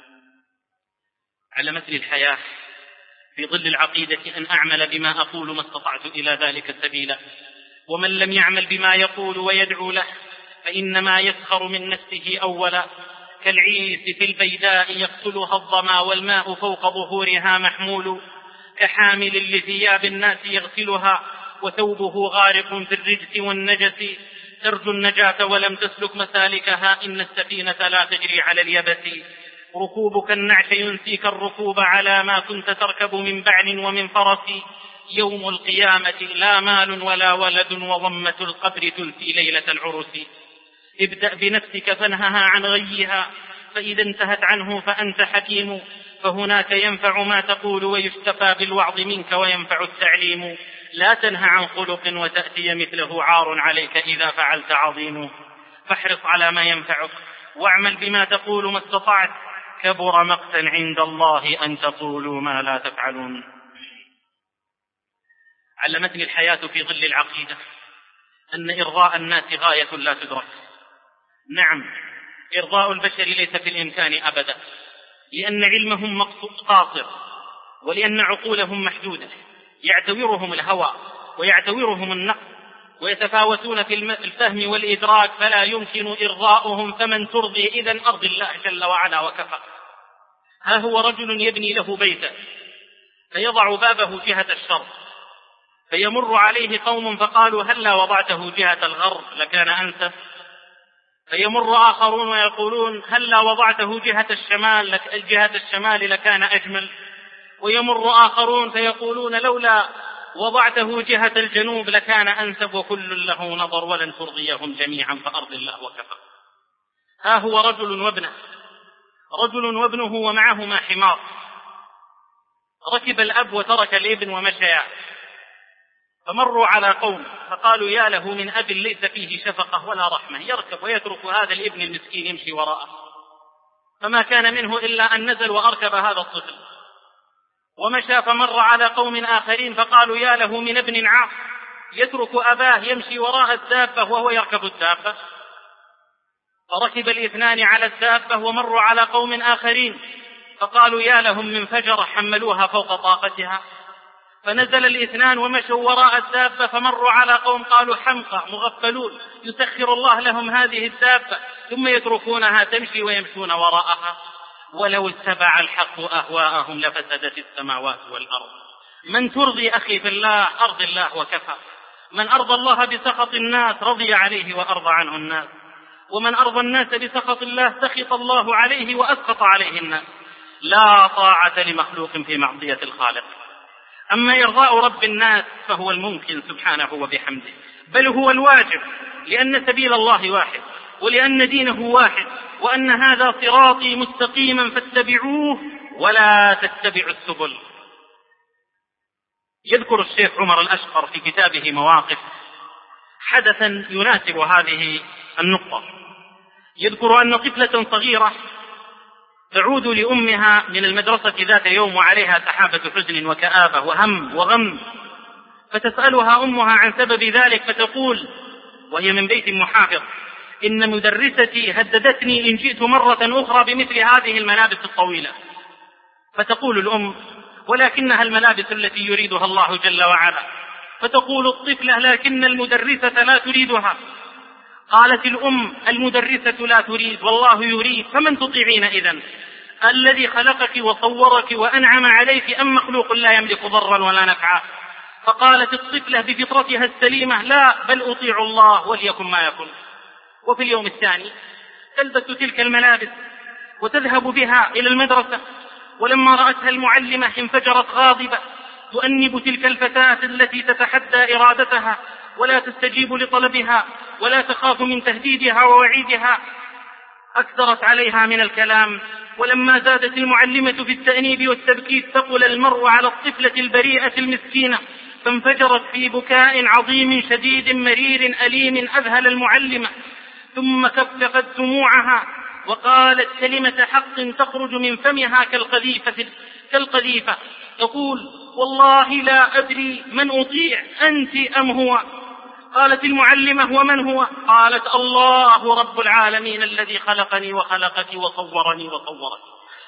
على مثل الحياة في ظل العقيدة أن أعمل بما أقول ما استطعت إلى ذلك سبيلا. ومن لم يعمل بما يقول ويدعو له فإنما يسخر من نفسه أولا، كالعيس في البيداء يقتلها الظما، والماء فوق ظهورها محمول، كحامل لثياب الناس يغسلها، وثوبه غارق في الرجس والنجس. ترجو النجاة ولم تسلك مسالكها، إن السفينة لا تجري على اليبس. ركوبك النعش ينسيك الركوب على ما كنت تركب من بعل ومن فرس. يوم القيامة لا مال ولا ولد، وضمة القبر تلفي ليلة العرس. ابدأ بنفسك فانهها عن غيها، فإذا انتهت عنه فأنت حكيم، فهناك ينفع ما تقول ويشتفى بالوعظ منك وينفع التعليم. لا تنهى عن خلق وتأتي مثله عار عليك إذا فعلت عظيم. فاحرص على ما ينفعك واعمل بما تقول ما استطعت، كبر مقتا عند الله أن تقولوا ما لا تفعلون. علمتني الحياة في ظل العقيدة أن إرضاء الناس غاية لا تدرك. نعم، إرضاء البشر ليس في الإمكان أبدا، لأن علمهم قاصر، ولأن عقولهم محدودة، يعتورهم الهوى ويعتورهم النقص، ويتفاوتون في الفهم والإدراك، فلا يمكن إرضاؤهم. فمن ترضي إذن أرض الله جل وعلا وكفى. ها هو رجل يبني له بيتا فيضع بابه جهة الشرق، فيمر عليه قوم فقالوا: هلا وضعته جهة الغرب لكان أنسب. فيمر آخرون ويقولون: هلا وضعته جهة الشمال جهة الشمال لكان أجمل. ويمر آخرون فيقولون: لولا وضعته جهة الجنوب لكان أنسب. وكل له نظر ولن ترضيهم جميعا فأرض الله وكفى. ها هو رجل وابنه رجل وابنه ومعهما حمار. ركب الأب وترك الابن ومشيا، فمروا على قوم فقالوا: يا له من أب ليس فيه شفقة ولا رحمة، يركب ويترك هذا الابن المسكين يمشي وراءه. فما كان منه إلا أن نزل وأركب هذا الطفل ومشى. فمر على قوم آخرين فقالوا: يا له من ابن عاق، يترك أباه يمشي وراء الدابة وهو يركب الدابة. فركب الاثنان على الدابة ومروا على قوم آخرين فقالوا: يا لهم من فجر، حملوها فوق طاقتها. فنزل الاثنان ومشوا وراء الدابة، فمروا على قوم قالوا حمقى مغفلون يسخر الله لهم هذه الدابة ثم يتركونها تمشي ويمشون وراءها. ولو اتبع الحق أهواءهم لفسدت السماوات والأرض. من ترضي أخي في الله أرض الله وكفى. من أرضى الله بسخط الناس رضي عليه وأرضى عنه الناس، ومن أرضى الناس بسخط الله سخط الله عليه وأسخط عليه الناس. لا طاعة لمخلوق في معصية الخالق. أما إرضاء رب الناس فهو الممكن سبحانه وبحمده، بل هو الواجب، لأن سبيل الله واحد ولأن دينه واحد، وأن هذا صراطي مستقيما فاتبعوه ولا تتبعوا السبل. يذكر الشيخ عمر الأشقر في كتابه مواقف حدثا يناسب هذه النقطة. يذكر أن طفلة صغيرة تعود لأمها من المدرسة ذات يوم وعليها سحابة حزن وكآبة وهم وغم، فتسألها أمها عن سبب ذلك فتقول وهي من بيت محافظ: إن مدرستي هددتني إن جئت مرة أخرى بمثل هذه الملابس الطويلة. فتقول الأم: ولكنها الملابس التي يريدها الله جل وعلا. فتقول الطفلة: لكن المدرسة لا تريدها. قالت الأم: المدرسة لا تريد والله يريد، فمن تطيعين إذن؟ الذي خلقك وصورك وأنعم عليك أم مخلوق لا يملك ضرا ولا نفعا؟ فقالت الطفلة بفطرتها السليمة: لا، بل أطيع الله وليكن ما يكن. وفي اليوم الثاني تلبس تلك الملابس وتذهب بها إلى المدرسة، ولما رأتها المعلمة انفجرت غاضبة تؤنب تلك الفتاة التي تتحدى إرادتها ولا تستجيب لطلبها ولا تخاف من تهديدها ووعيدها. أكثرت عليها من الكلام، ولما زادت المعلمة في التأنيب والتبكيت ثقل المرء على الطفلة البريئة المسكينة، فانفجرت في بكاء عظيم شديد مرير أليم أذهل المعلمة، ثم كففت دموعها وقالت كلمة حق تخرج من فمها كالقذيفة, كالقذيفة تقول: والله لا أدري من أطيع، أنت أم هو؟ قالت المعلمة: ومن هو؟ قالت: الله رب العالمين الذي خلقني وخلقك وصورني وصورك.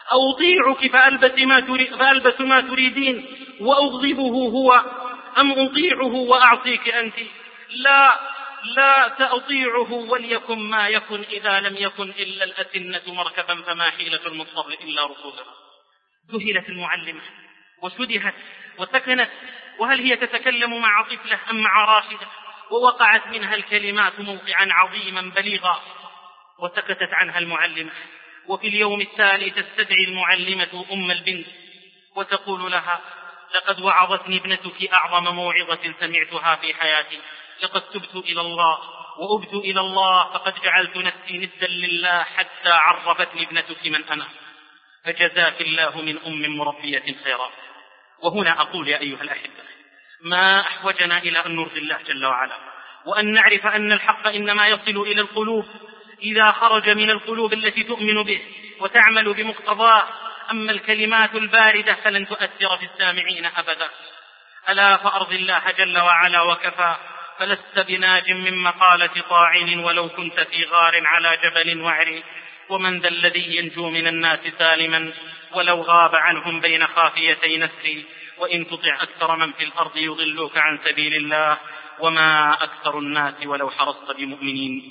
أطيعك فألبس ما, تريد فألبس ما تريدين وأغضبه هو، أم أطيعه وأعصيك أنت؟ لا لا تأطيعه وليكن ما يكن، إذا لم يكن إلا الأسنة مركبا فما حيلة المضطر إلا ركوبها. ذهلت المعلمة وسدهت وسكنت، وهل هي تتكلم مع طفلة أم مع راشدة؟ ووقعت منها الكلمات موقعا عظيما بليغا، وسكتت عنها المعلمة. وفي اليوم التالي تستدعي المعلمة أم البنت وتقول لها: لقد وعظتني ابنتك أعظم موعظة سمعتها في حياتي، لقد تبت إلى الله وأبت إلى الله، فقد جعلت نفسي ندا لله حتى عرفتني ابنتك من أنا، فجزاك الله من أم مربية خيرا. وهنا أقول يا أيها الأحبة: ما أحوجنا إلى أن نرضي الله جل وعلا، وأن نعرف أن الحق إنما يصل إلى القلوب إذا خرج من القلوب التي تؤمن به وتعمل بمقتضاه. أما الكلمات الباردة فلن تؤثر في السامعين أبدا. ألا فأرض الله جل وعلا وكفى، فلست بناج من مقالة طاعن ولو كنت في غار على جبل وعري. ومن ذا الذي ينجو من الناس سالما ولو غاب عنهم بين خافيتي نسري؟ وإن تطع أكثر من في الأرض يضلوك عن سبيل الله وما أكثر الناس ولو حرصت بمؤمنين.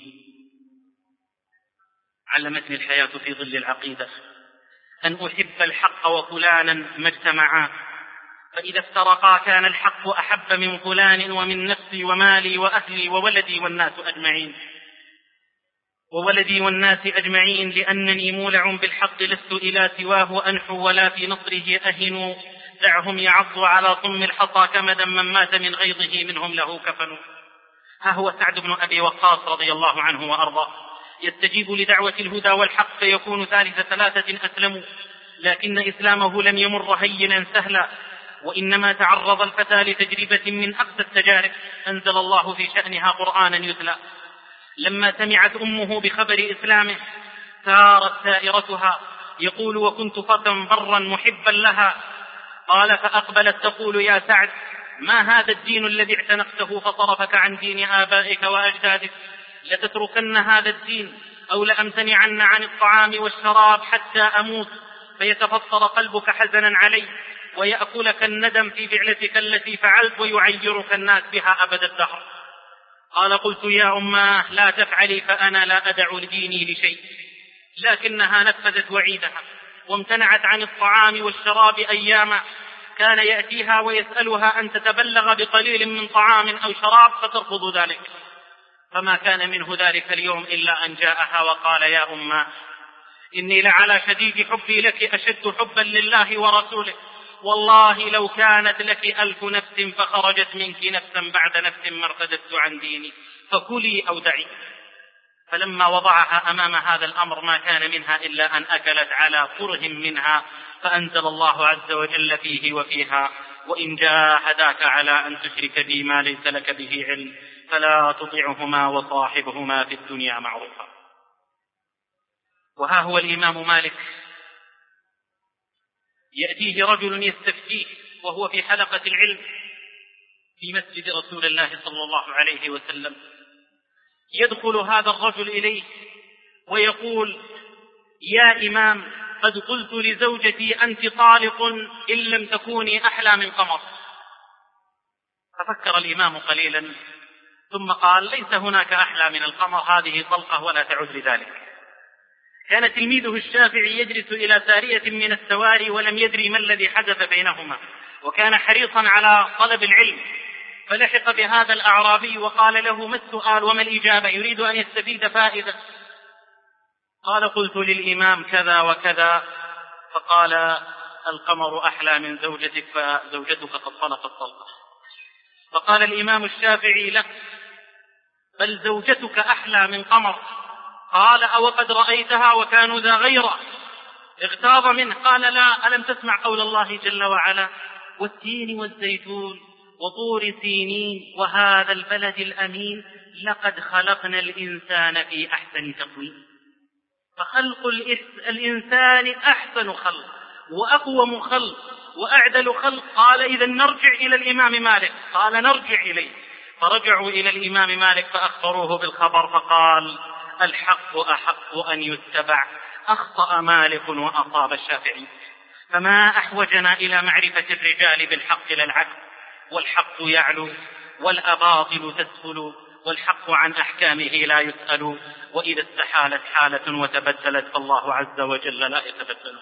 علمتني الحياة في ظل العقيدة أن أحب الحق وفلانا ما اجتمعا، فإذا افترقا كان الحق أحب من فلان ومن نفسي ومالي وأهلي وولدي والناس أجمعين وولدي والناس أجمعين لأنني مولع بالحق لست إلى سواه أنحو ولا في نصره أهن. دعهم يعضوا على صم الحصى كمدا من مات من غيظه منهم له كفن. ها هو سعد بن أبي وقاص رضي الله عنه وأرضاه يستجيب لدعوة الهدى والحق فيكون ثالث ثلاثة أسلموا، لكن إسلامه لم يمر هينا سهلا، وإنما تعرض الفتى لتجربة من أقسى التجارب أنزل الله في شأنها قرآنا يتلى. لما سمعت أمه بخبر إسلامه سارت سائرتها، يقول: وكنت فتى برا محبا لها. قال: فأقبلت تقول: يا سعد، ما هذا الدين الذي اعتنقته فصرفك عن دين آبائك وأجدادك؟ لتتركن هذا الدين أو لأمتنعن عن الطعام والشراب حتى أموت، فيتفطر قلبك حزنا علي. ويأكلك الندم في فعلتك التي فعلت ويعيرك الناس بها أبد الدهر. قال قلت يا أماه لا تفعلي فأنا لا أدع ديني لشيء، لكنها نفذت وعيدها وامتنعت عن الطعام والشراب أياما، كان يأتيها ويسألها أن تتبلغ بقليل من طعام أو شراب فترفض ذلك، فما كان منه ذلك اليوم إلا أن جاءها وقال يا أماه إني لعلى شديد حبي لك أشد حبا لله ورسوله، والله لو كانت لك ألف نفس فخرجت منك نفسا بعد نفس ما ارتدت عن ديني، فكلي أو دعي. فلما وضعها أمام هذا الأمر ما كان منها إلا أن أكلت على كره منها، فأنزل الله عز وجل فيه وفيها وإن جاهداك على أن تشرك بي ما ليس لك به علم فلا تطعهما وصاحبهما في الدنيا معروفا. وها هو الإمام مالك يأتيه رجل يستفتيه وهو في حلقة العلم في مسجد رسول الله صلى الله عليه وسلم، يدخل هذا الرجل إليه ويقول يا إمام قد قلت لزوجتي أنت طالق إن لم تكوني أحلى من قمر. ففكر الإمام قليلا ثم قال ليس هناك أحلى من القمر، هذه طلقة ولا تعد لذلك. كان تلميذه الشافعي يجلس إلى سارية من السواري ولم يدري ما الذي حدث بينهما، وكان حريصا على طلب العلم، فلحق بهذا الأعرابي وقال له ما السؤال وما الإجابة، يريد أن يستفيد فائدة. قال قلت للإمام كذا وكذا، فقال القمر أحلى من زوجتك فزوجتك قد طلقت طلقة. فقال الإمام الشافعي لا، بل زوجتك أحلى من قمر. قال أو قد رأيتها وكانوا ذا غيرة؟ اغتاظ منه. قال لا، ألم تسمع قول الله جل وعلا والتين والزيتون وطور سينين وهذا البلد الأمين لقد خلقنا الإنسان في أحسن تقويم. فخلق الإنسان أحسن خلق وأقوم خلق وأعدل خلق. قال إذن نرجع إلى الإمام مالك. قال نرجع إليه. فرجعوا إلى الإمام مالك فأخبروه بالخبر، فقال الحق أحق أن يتبع، أخطأ مالك وأصاب الشافعي، فما أحوجنا إلى معرفة الرجال بالحق للعكس، والحق يعلو والأباطل تسفل، والحق عن أحكامه لا يسأل، وإذا استحالت حالة وتبدلت فالله عز وجل لا يتبدل.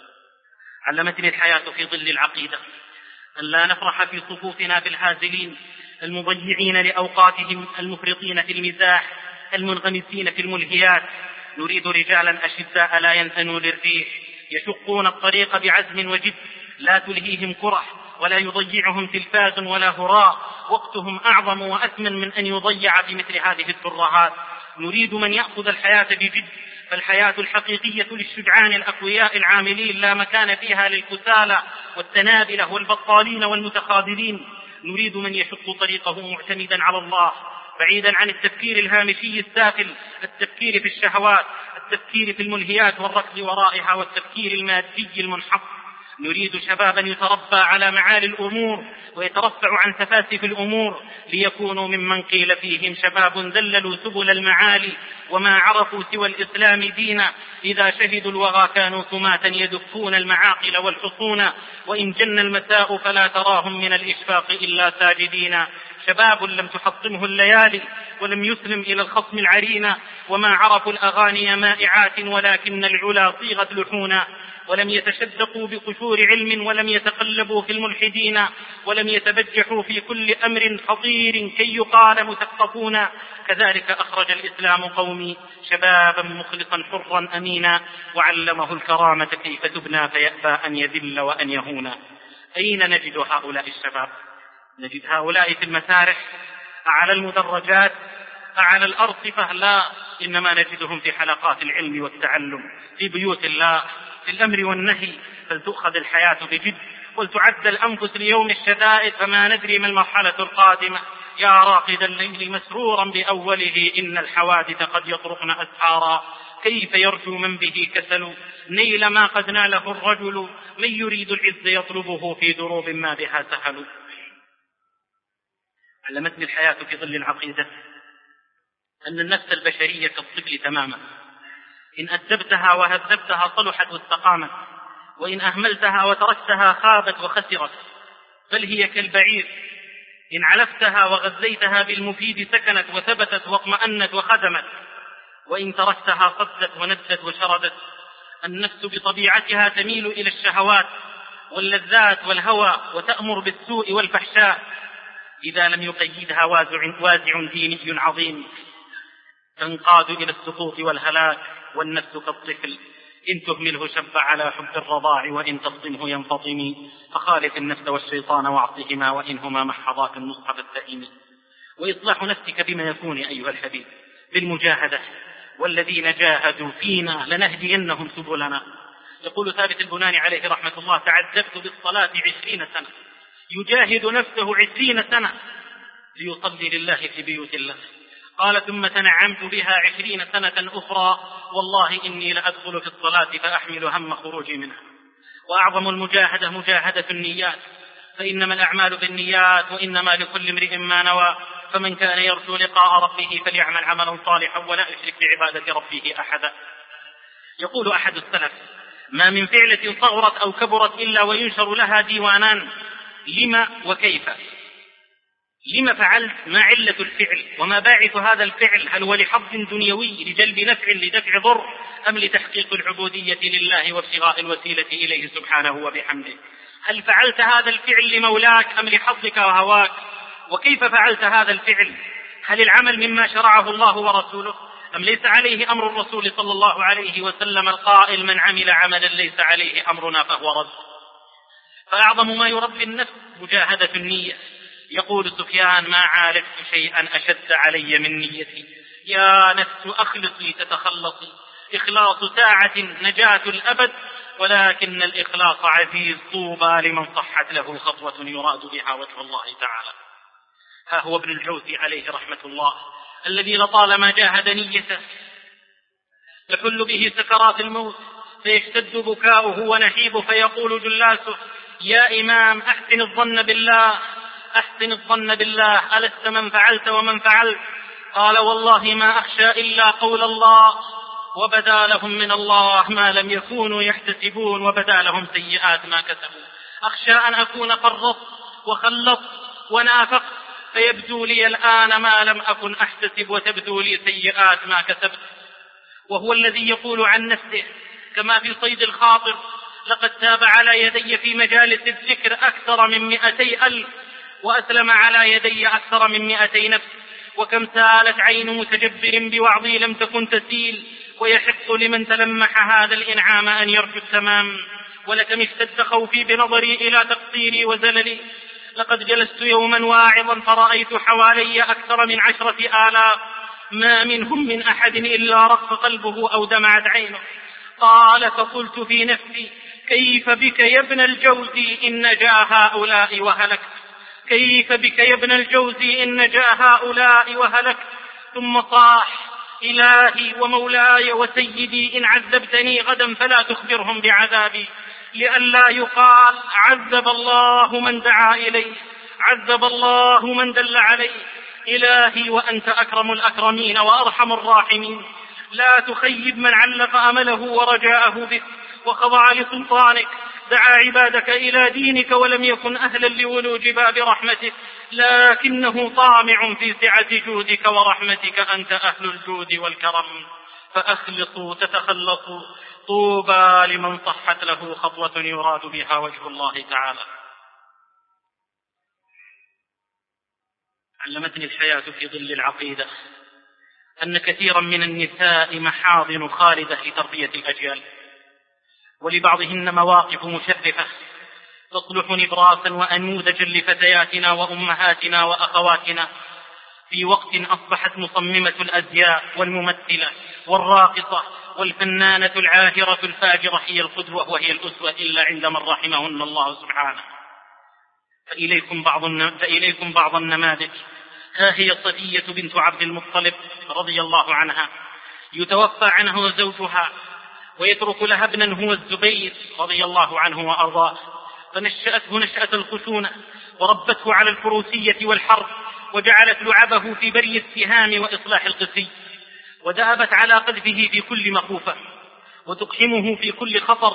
علمتني الحياة في ظل العقيدة أن لا نفرح في صفوفنا بالهازلين المضيعين لأوقاتهم، المفرطين في المزاح، المنغمسين في الملهيات. نريد رجالا أشداء لا ينثنوا للريح، يشقون الطريق بعزم وجد، لا تلهيهم كرح ولا يضيعهم تلفاز ولا هراء، وقتهم أعظم وأثمن من أن يضيع في مثل هذه الترهات. نريد من يأخذ الحياة بجد، فالحياة الحقيقية للشجعان الأقوياء العاملين، لا مكان فيها للكسالى والتنابلة والبطالين والمتخاذلين. نريد من يشق طريقه معتمدا على الله، بعيدا عن التفكير الهامشي السافل، التفكير في الشهوات، التفكير في الملهيات والركض ورائها، والتفكير المادي المنحط. نريد شبابا يتربى على معالي الأمور ويترفع عن سفاسف الأمور، ليكونوا ممن قيل فيهم شباب ذللوا سبل المعالي وما عرفوا سوى الإسلام دينا، إذا شهدوا الوغى كانوا كماة يدفون المعاقل والحصون، وإن جن المساء فلا تراهم من الإشفاق إلا ساجدين. شباب لم تحطمه الليالي ولم يسلم إلى الخصم العرينا، وما عرفوا الأغاني مائعات ولكن العلا صيغت لحونا، ولم يتشدقوا بقشور علم ولم يتقلبوا في الملحدين، ولم يتبجحوا في كل أمر خطير كي يقال مثقفون. كذلك أخرج الإسلام قومي شبابا مخلصا حرا أمينا، وعلمه الكرامة كيف تبنى فيأبى أن يذل وأن يهونا. أين نجد هؤلاء الشباب؟ نجد هؤلاء في المسارح، أعلى المدرجات، أعلى الأرصفة؟ لا، إنما نجدهم في حلقات العلم والتعلم، في بيوت الله، في الأمر والنهي. فلتؤخذ الحياة بجد ولتعد الأنفس ليوم الشدائد، فما ندري ما المرحلة القادمة. يا راقد الليل مسرورا بأوله، إن الحوادث قد يطرقن أسحارا، كيف يرجو من به كسل نيل ما قد ناله الرجل، من يريد العز يطلبه في دروب ما بها سهل. علمتني الحياة في ظل العقيدة أن النفس البشرية كالطفل تماما، إن أدبتها وهذبتها صلحت واستقامت، وإن أهملتها وتركتها خابت وخسرت، بل هي كالبعير إن علفتها وغذيتها بالمفيد سكنت وثبتت واطمأنت وخدمت، وإن تركتها صدت وندت وشردت. النفس بطبيعتها تميل إلى الشهوات واللذات والهوى، وتأمر بالسوء والفحشاء إذا لم يقيدها وازع, وازع ديني عظيم، تنقاد إلى السقوط والهلاك. والنفس كالطفل إن تهمله شب على حب الرضاع، وإن تصدمه ينفطم. فخالف النفس والشيطان واعصهما، وإنهما محضاك المصحف التئيم. وإصلاح نفسك بما يكون أيها الحبيب بالمجاهدة، والذين جاهدوا فينا لنهدينهم سبلنا. يقول ثابت البناني عليه رحمة الله: تعذبت بالصلاة عشرين سنة، يجاهد نفسه عشرين سنة ليصلي لله في بيوت الله. قال: ثم تنعمت بها عشرين سنة أخرى، والله إني لأدخل في الصلاة فأحمل هم خروجي منها. وأعظم المجاهدة مجاهدة النيات، فإنما الأعمال بالنيات، وإنما لكل امرئ ما نوى. فمن كان يرجو لقاء ربه فليعمل عملا صالحا ولا يشرك بعبادة ربه أحدا. يقول أحد السلف: ما من فعلة صغرت أو كبرت إلا وينشر لها ديوانان، لما وكيف. لما فعلت؟ ما علة الفعل؟ وما باعث هذا الفعل؟ هل هو لحظ دنيوي لجلب نفع لدفع ضر، أم لتحقيق العبودية لله وابتغاء الوسيلة إليه سبحانه وبحمده؟ هل فعلت هذا الفعل لمولاك أم لحظك وهواك؟ وكيف فعلت هذا الفعل؟ هل العمل مما شرعه الله ورسوله، أم ليس عليه أمر الرسول صلى الله عليه وسلم القائل: من عمل عملا ليس عليه أمرنا فهو رد. فأعظم ما يربي النفس مجاهدة النية. يقول سفيان: ما عالجت شيئا أشد علي من نيتي. يا نفس أخلصي تتخلصي. إخلاص ساعة نجاة الأبد، ولكن الإخلاص عزيز، طوبى لمن صحت له خطوة يراد بها وجه الله تعالى. ها هو ابن الجوزي عليه رحمة الله الذي لطالما جاهد نيته تحل به سكرات الموت، فيشتد بكاؤه ونحيب، فيقول جلاسه: يا إمام أحسن الظن بالله، أحسن الظن بالله، ألست من فعلت ومن فعلت؟ قال: والله ما أخشى إلا قول الله، وبدا لهم من الله ما لم يكونوا يحتسبون، وبدا لهم سيئات ما كسبوا. أخشى أن أكون فرطت وخلطت ونافقت، فيبدو لي الآن ما لم أكن أحتسب، وتبدو لي سيئات ما كسبت. وهو الذي يقول عن نفسه كما في صيد الخاطر: لقد تاب على يدي في مجالس الذكر أكثر من مئتي ألف، وأسلم على يدي أكثر من مئتي نفس. وكم سالت عين متجبر بوعظي لم تكن تسيل، ويحق لمن تلمح هذا الإنعام أن يرجو التمام. ولكم اشتد خوفي بنظري إلى تقصيري وزللي. لقد جلست يوما واعظا فرأيت حوالي أكثر من عشرة آلاف، ما منهم من أحد إلا رق قلبه أو دمعت عينه. قال: فقلت في نفسي: كيف بك يا ابن الجوزي إن جاء هؤلاء وهلكت، كيف بك يا ابن الجوزي إن جاء هؤلاء وهلكت. ثم صاح: إلهي ومولاي وسيدي، إن عذبتني غدا فلا تخبرهم بعذابي، لئلا يقال عذب الله من دعا إليه، عذب الله من دل عليه. إلهي وأنت أكرم الأكرمين وأرحم الراحمين، لا تخيب من علق أمله ورجاءه بك وخضع لسلطانك. دعا عبادك إلى دينك ولم يكن أهلا لولوج باب رحمتك، لكنه طامع في سعة جودك ورحمتك، أنت أهل الجود والكرم. فأخلصوا تتخلصوا، طوبى لمن صحت له خطوة يراد بها وجه الله تعالى. علمتني الحياة في ظل العقيدة أن كثيرا من النساء محاضن خالدة لتربية الأجيال، ولبعضهن مواقف مشرفة تصلح نبراسا وأنموذجا لفتياتنا وأمهاتنا وأخواتنا في وقت أصبحت مصممة الأزياء والممثلة والراقصة والفنانة العاهرة الفاجرة هي القدوة وهي الأسوة، إلا عند من رحمهن الله سبحانه. فإليكم بعض فإليكم بعض النماذج. ها هي صفية بنت عبد المطلب رضي الله عنها، يتوفى عنها زوجها ويترك لها ابنا هو الزبير رضي الله عنه وأرضاه، فنشأته نشأة الخشونة وربته على الفروسية والحرب، وجعلت لعبه في بري السهام وإصلاح القسي، ودابت على قذفه في كل مخوفة وتقحمه في كل خطر،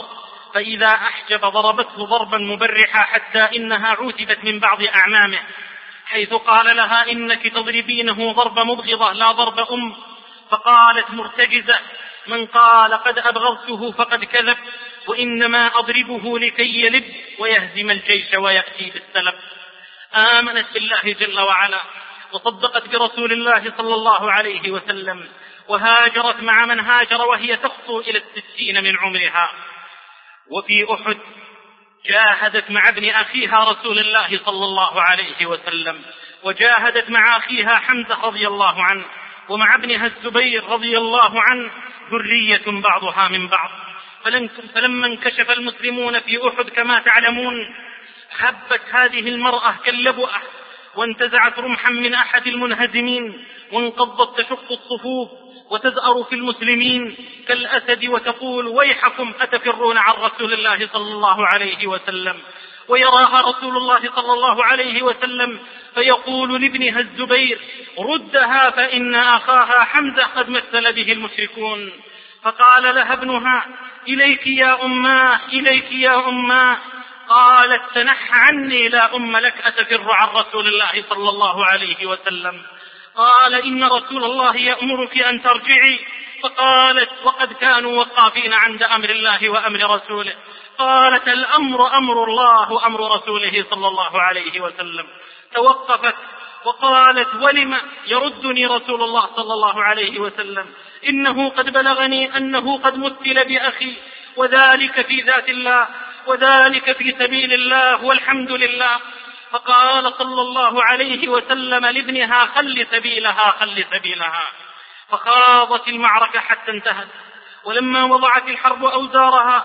فإذا أحجب ضربته ضربا مبرحا حتى إنها عوتبت من بعض أعمامه، حيث قال لها: إنك تضربينه ضرب مبغضة لا ضرب أم. فقالت مرتجزة: من قال قد أبغضته فقد كذب، وإنما أضربه لكي يلب ويهزم الجيش ويأتي بالسلب. آمنت بالله جل وعلا وصدقت برسول الله صلى الله عليه وسلم، وهاجرت مع من هاجر وهي تخطو إلى الستين من عمرها. وفي أحد جاهدت مع ابن أخيها رسول الله صلى الله عليه وسلم، وجاهدت مع أخيها حمزة رضي الله عنه، ومع ابنها الزبير رضي الله عنه، ذرية بعضها من بعض. فلما انكشف المسلمون في أحد كما تعلمون، حبت هذه المرأة كاللبؤة وانتزعت رمحا من أحد المنهزمين، وانقضت تشق الصفوف وتزأر في المسلمين كالأسد وتقول: ويحكم أتفرون عن رسول الله صلى الله عليه وسلم؟ ويراها رسول الله صلى الله عليه وسلم فيقول لابنها الزبير: ردها فإن أخاها حمزة قد مثل به المشركون. فقال لها ابنها: إليك يا أماه، إليك يا أماه. قالت: تنح عني، لا أم لك، أتفر عن رسول الله صلى الله عليه وسلم. قال: إن رسول الله يأمرك أن ترجعي. فقالت: وقد كانوا وقافين عند أمر الله وأمر رسوله. قالت: الأمر أمر الله وأمر رسوله صلى الله عليه وسلم. توقفت وقالت: ولم يردني رسول الله صلى الله عليه وسلم؟ إنه قد بلغني أنه قد مثل بأخي، وذلك في ذات الله، وذلك في سبيل الله، والحمد لله. فقال صلى الله عليه وسلم لابنها: خل سبيلها، خل سبيلها. فخاضت المعركة حتى انتهت، ولما وضعت الحرب أوزارها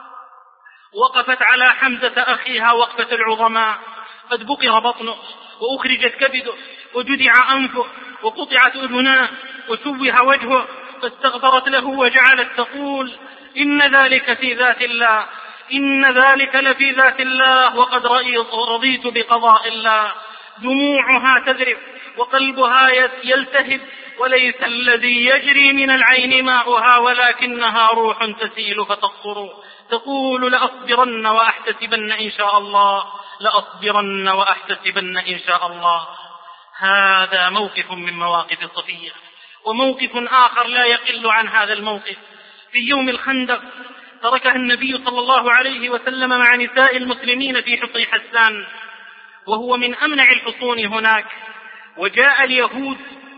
وقفت على حمزة أخيها وقفة العظماء. قد بقر بطنه، وأخرجت كبده، وجدع أنفه، وقطعت أذناه، وشوه وجهه، فاستغفرت له وجعلت تقول: إن ذلك في ذات الله، إن ذلك لفي ذات الله، وقد رضيت بقضاء الله. دموعها تذرف وقلبها يلتهب، وليس الذي يجري من العين ماؤها، ولكنها روح تسيل فتقطر. تقول: لأصبرن وأحتسبن إن شاء الله، لأصبرن وأحتسبن إن شاء الله. هذا موقف من مواقف صفية. وموقف آخر لا يقل عن هذا الموقف: في يوم الخندق تركها النبي صلى الله عليه وسلم مع نساء المسلمين في حصن حسان، وهو من أمنع الحصون هناك. وجاء اليهود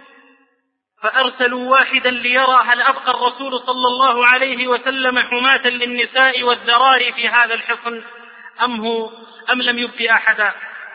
فأرسلوا واحدا ليرى هل أبقى الرسول صلى الله عليه وسلم حماة للنساء والذراري في هذا الحصن أم, هو أم لم يبق أحدا.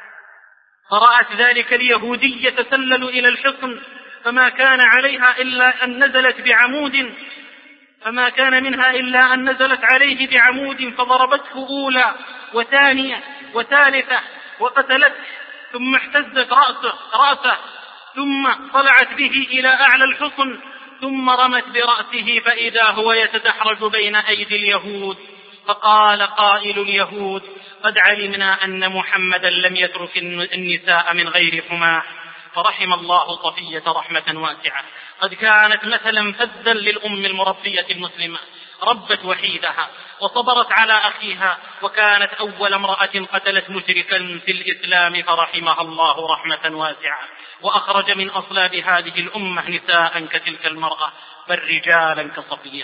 فرأت ذلك اليهودي يتسلل إلى الحصن، فما كان عليها إلا أن نزلت بعمود فما كان منها إلا أن نزلت عليه بعمود، فضربته أولى وثانية وثالثة وقتلته، ثم احتزت رأسه, رأسه ثم طلعت به إلى أعلى الحصن، ثم رمت برأسه فإذا هو يتدحرج بين أيدي اليهود. فقال قائل اليهود: قد علمنا أن محمدا لم يترك النساء من غير حماه. فرحم الله صفية رحمة واسعة، قد كانت مثلا فذا للأم المربية المسلمة، ربت وحيدها وصبرت على أخيها، وكانت أول امرأة قتلت مشركا في الإسلام، فرحمها الله رحمة واسعة، وأخرج من أصلاب هذه الأمة نساء كتلك المرأة، بل رجالا كصفية.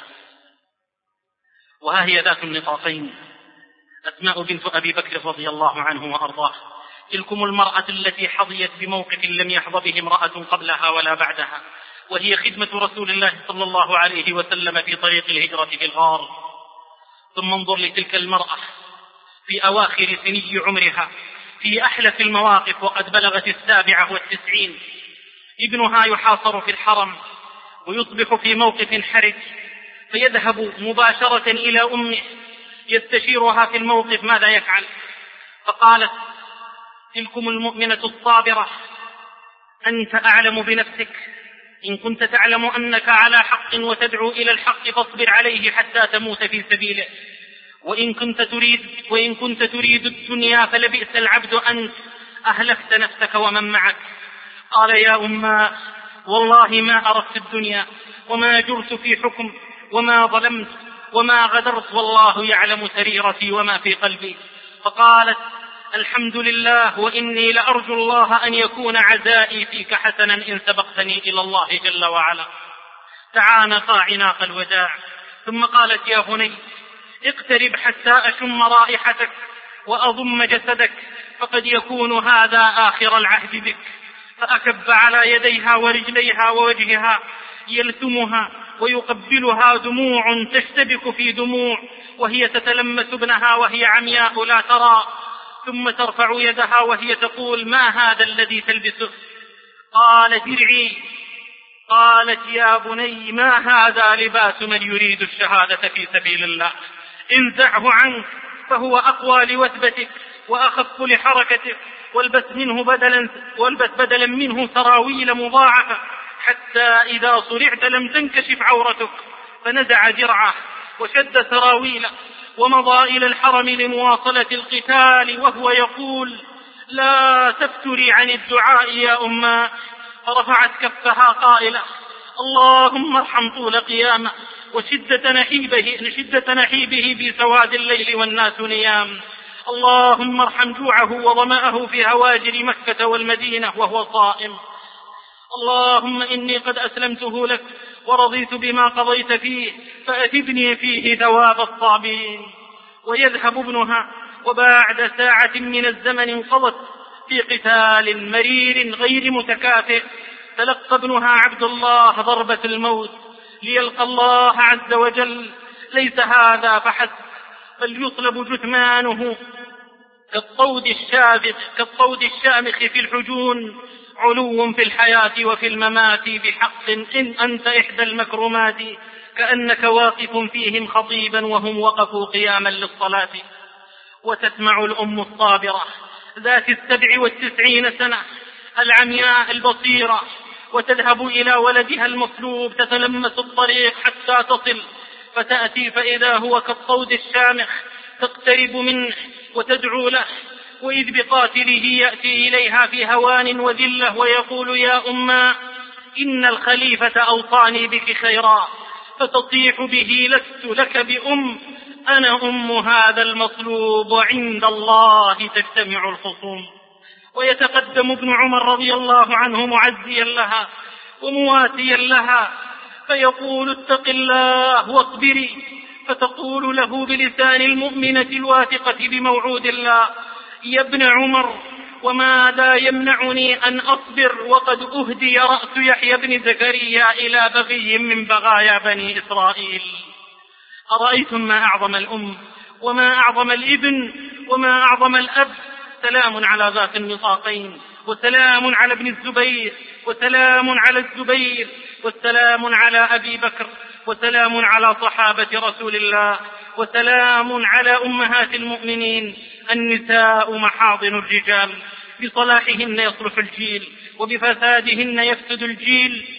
وها هي ذات النطاقين، أسماء بنت أبي بكر رضي الله عنه وأرضاه. تلكم المرأة التي حظيت بموقف لم يحظ به امرأة قبلها ولا بعدها، وهي خدمة رسول الله صلى الله عليه وسلم في طريق الهجرة في الغار. ثم انظر لتلك المرأة في أواخر سني عمرها، في أحلف المواقف، وقد بلغت السابعة والتسعين. ابنها يحاصر في الحرم، ويصبح في موقف حرج، فيذهب مباشرة إلى أمه يستشيرها في الموقف ماذا يفعل. فقالت: تلكم المؤمنة الصابرة، أنت أعلم بنفسك، إن كنت تعلم أنك على حق وتدعو إلى الحق فاصبر عليه حتى تموت في سبيله، وإن كنت تريد, وإن كنت تريد الدنيا فلبئس العبد أنت، أهلكت نفسك ومن معك. قال: يا أماه، والله ما أردت الدنيا، وما جرت في حكم، وما ظلمت، وما غدرت والله يعلم سريرتي وما في قلبي. فقالت: الحمد لله، وإني لأرجو الله أن يكون عزائي فيك حسنا إن سبقتني إلى الله جل وعلا. تعانقا عناق الوداع، ثم قالت: يا بني اقترب حتى أشم رائحتك وأضم جسدك، فقد يكون هذا آخر العهد بك. فأكب على يديها ورجليها ووجهها يلثمها ويقبلها، دموع تشتبك في دموع، وهي تتلمس ابنها وهي عمياء لا ترى، ثم ترفع يدها وهي تقول: ما هذا الذي تلبسه؟ قال: درعي. قالت: يا بني ما هذا لباس من يريد الشهادة في سبيل الله، انزعه عنك فهو أقوى لوثبتك وأخف لحركتك، والبس منه بدلا, والبس بدلا منه سراويل مضاعفة حتى إذا صرعت لم تنكشف عورتك. فنزع درعه وشد سراويله ومضى إلى الحرم لمواصلة القتال وهو يقول: لا تفتري عن الدعاء يا أماه. فرفعت كفها قائلة: اللهم ارحم طول قيامه وشدة نحيبه, شدة نحيبه بسواد الليل والناس نيام. اللهم ارحم جوعه وظمأه في هواجر مكة والمدينة وهو صائم. اللهم إني قد أسلمته لك ورضيت بما قضيت فيه، فأتبني فيه ثواب الصابرين. ويذهب ابنها، وبعد ساعة من الزمن انقضت في قتال مرير غير متكافئ، تلقى ابنها عبد الله ضربة الموت ليلقى الله عز وجل. ليس هذا فحسب، بل يطلب جثمانه كالطود الشامخ كالطود الشامخ في الحجون، علو في الحياة وفي الممات بحق، إن أنت إحدى المكرمات، كأنك واقف فيهم خطيبا وهم وقفوا قياما للصلاة. وتسمع الأم الصابرة ذات السبع والتسعين سنة العمياء البصيرة وتذهب إلى ولدها المصلوب تتلمس الطريق حتى تصل، فتأتي فإذا هو كالطود الشامخ، تقترب منه وتدعو له، وإذ بقاتله يأتي إليها في هوان وذلة ويقول: يا أمّا إن الخليفة أوصاني بك خيرا. فتطيح به: لست لك بأم، أنا أم هذا المصلوب، وعند الله تجتمع الخصوم. ويتقدم ابن عمر رضي الله عنه معزيا لها ومواسيا لها فيقول: اتق الله واصبري. فتقول له بلسان المؤمنة الواثقة بموعود الله: يا ابن عمر، وماذا يمنعني أن أصبر وقد أهدي رأس يحيى بن زكريا إلى بغي من بغايا بني إسرائيل. أرأيتم ما أعظم الأم وما أعظم الابن وما أعظم الأب. سلام على ذات النطاقين، وسلام على ابن الزبير، وسلام على الزبير، والسلام على أبي بكر، وسلام على صحابة رسول الله، وسلام على أمهات المؤمنين. النساء محاضن الرجال، بصلاحهن يصلح الجيل وبفسادهن يفسد الجيل.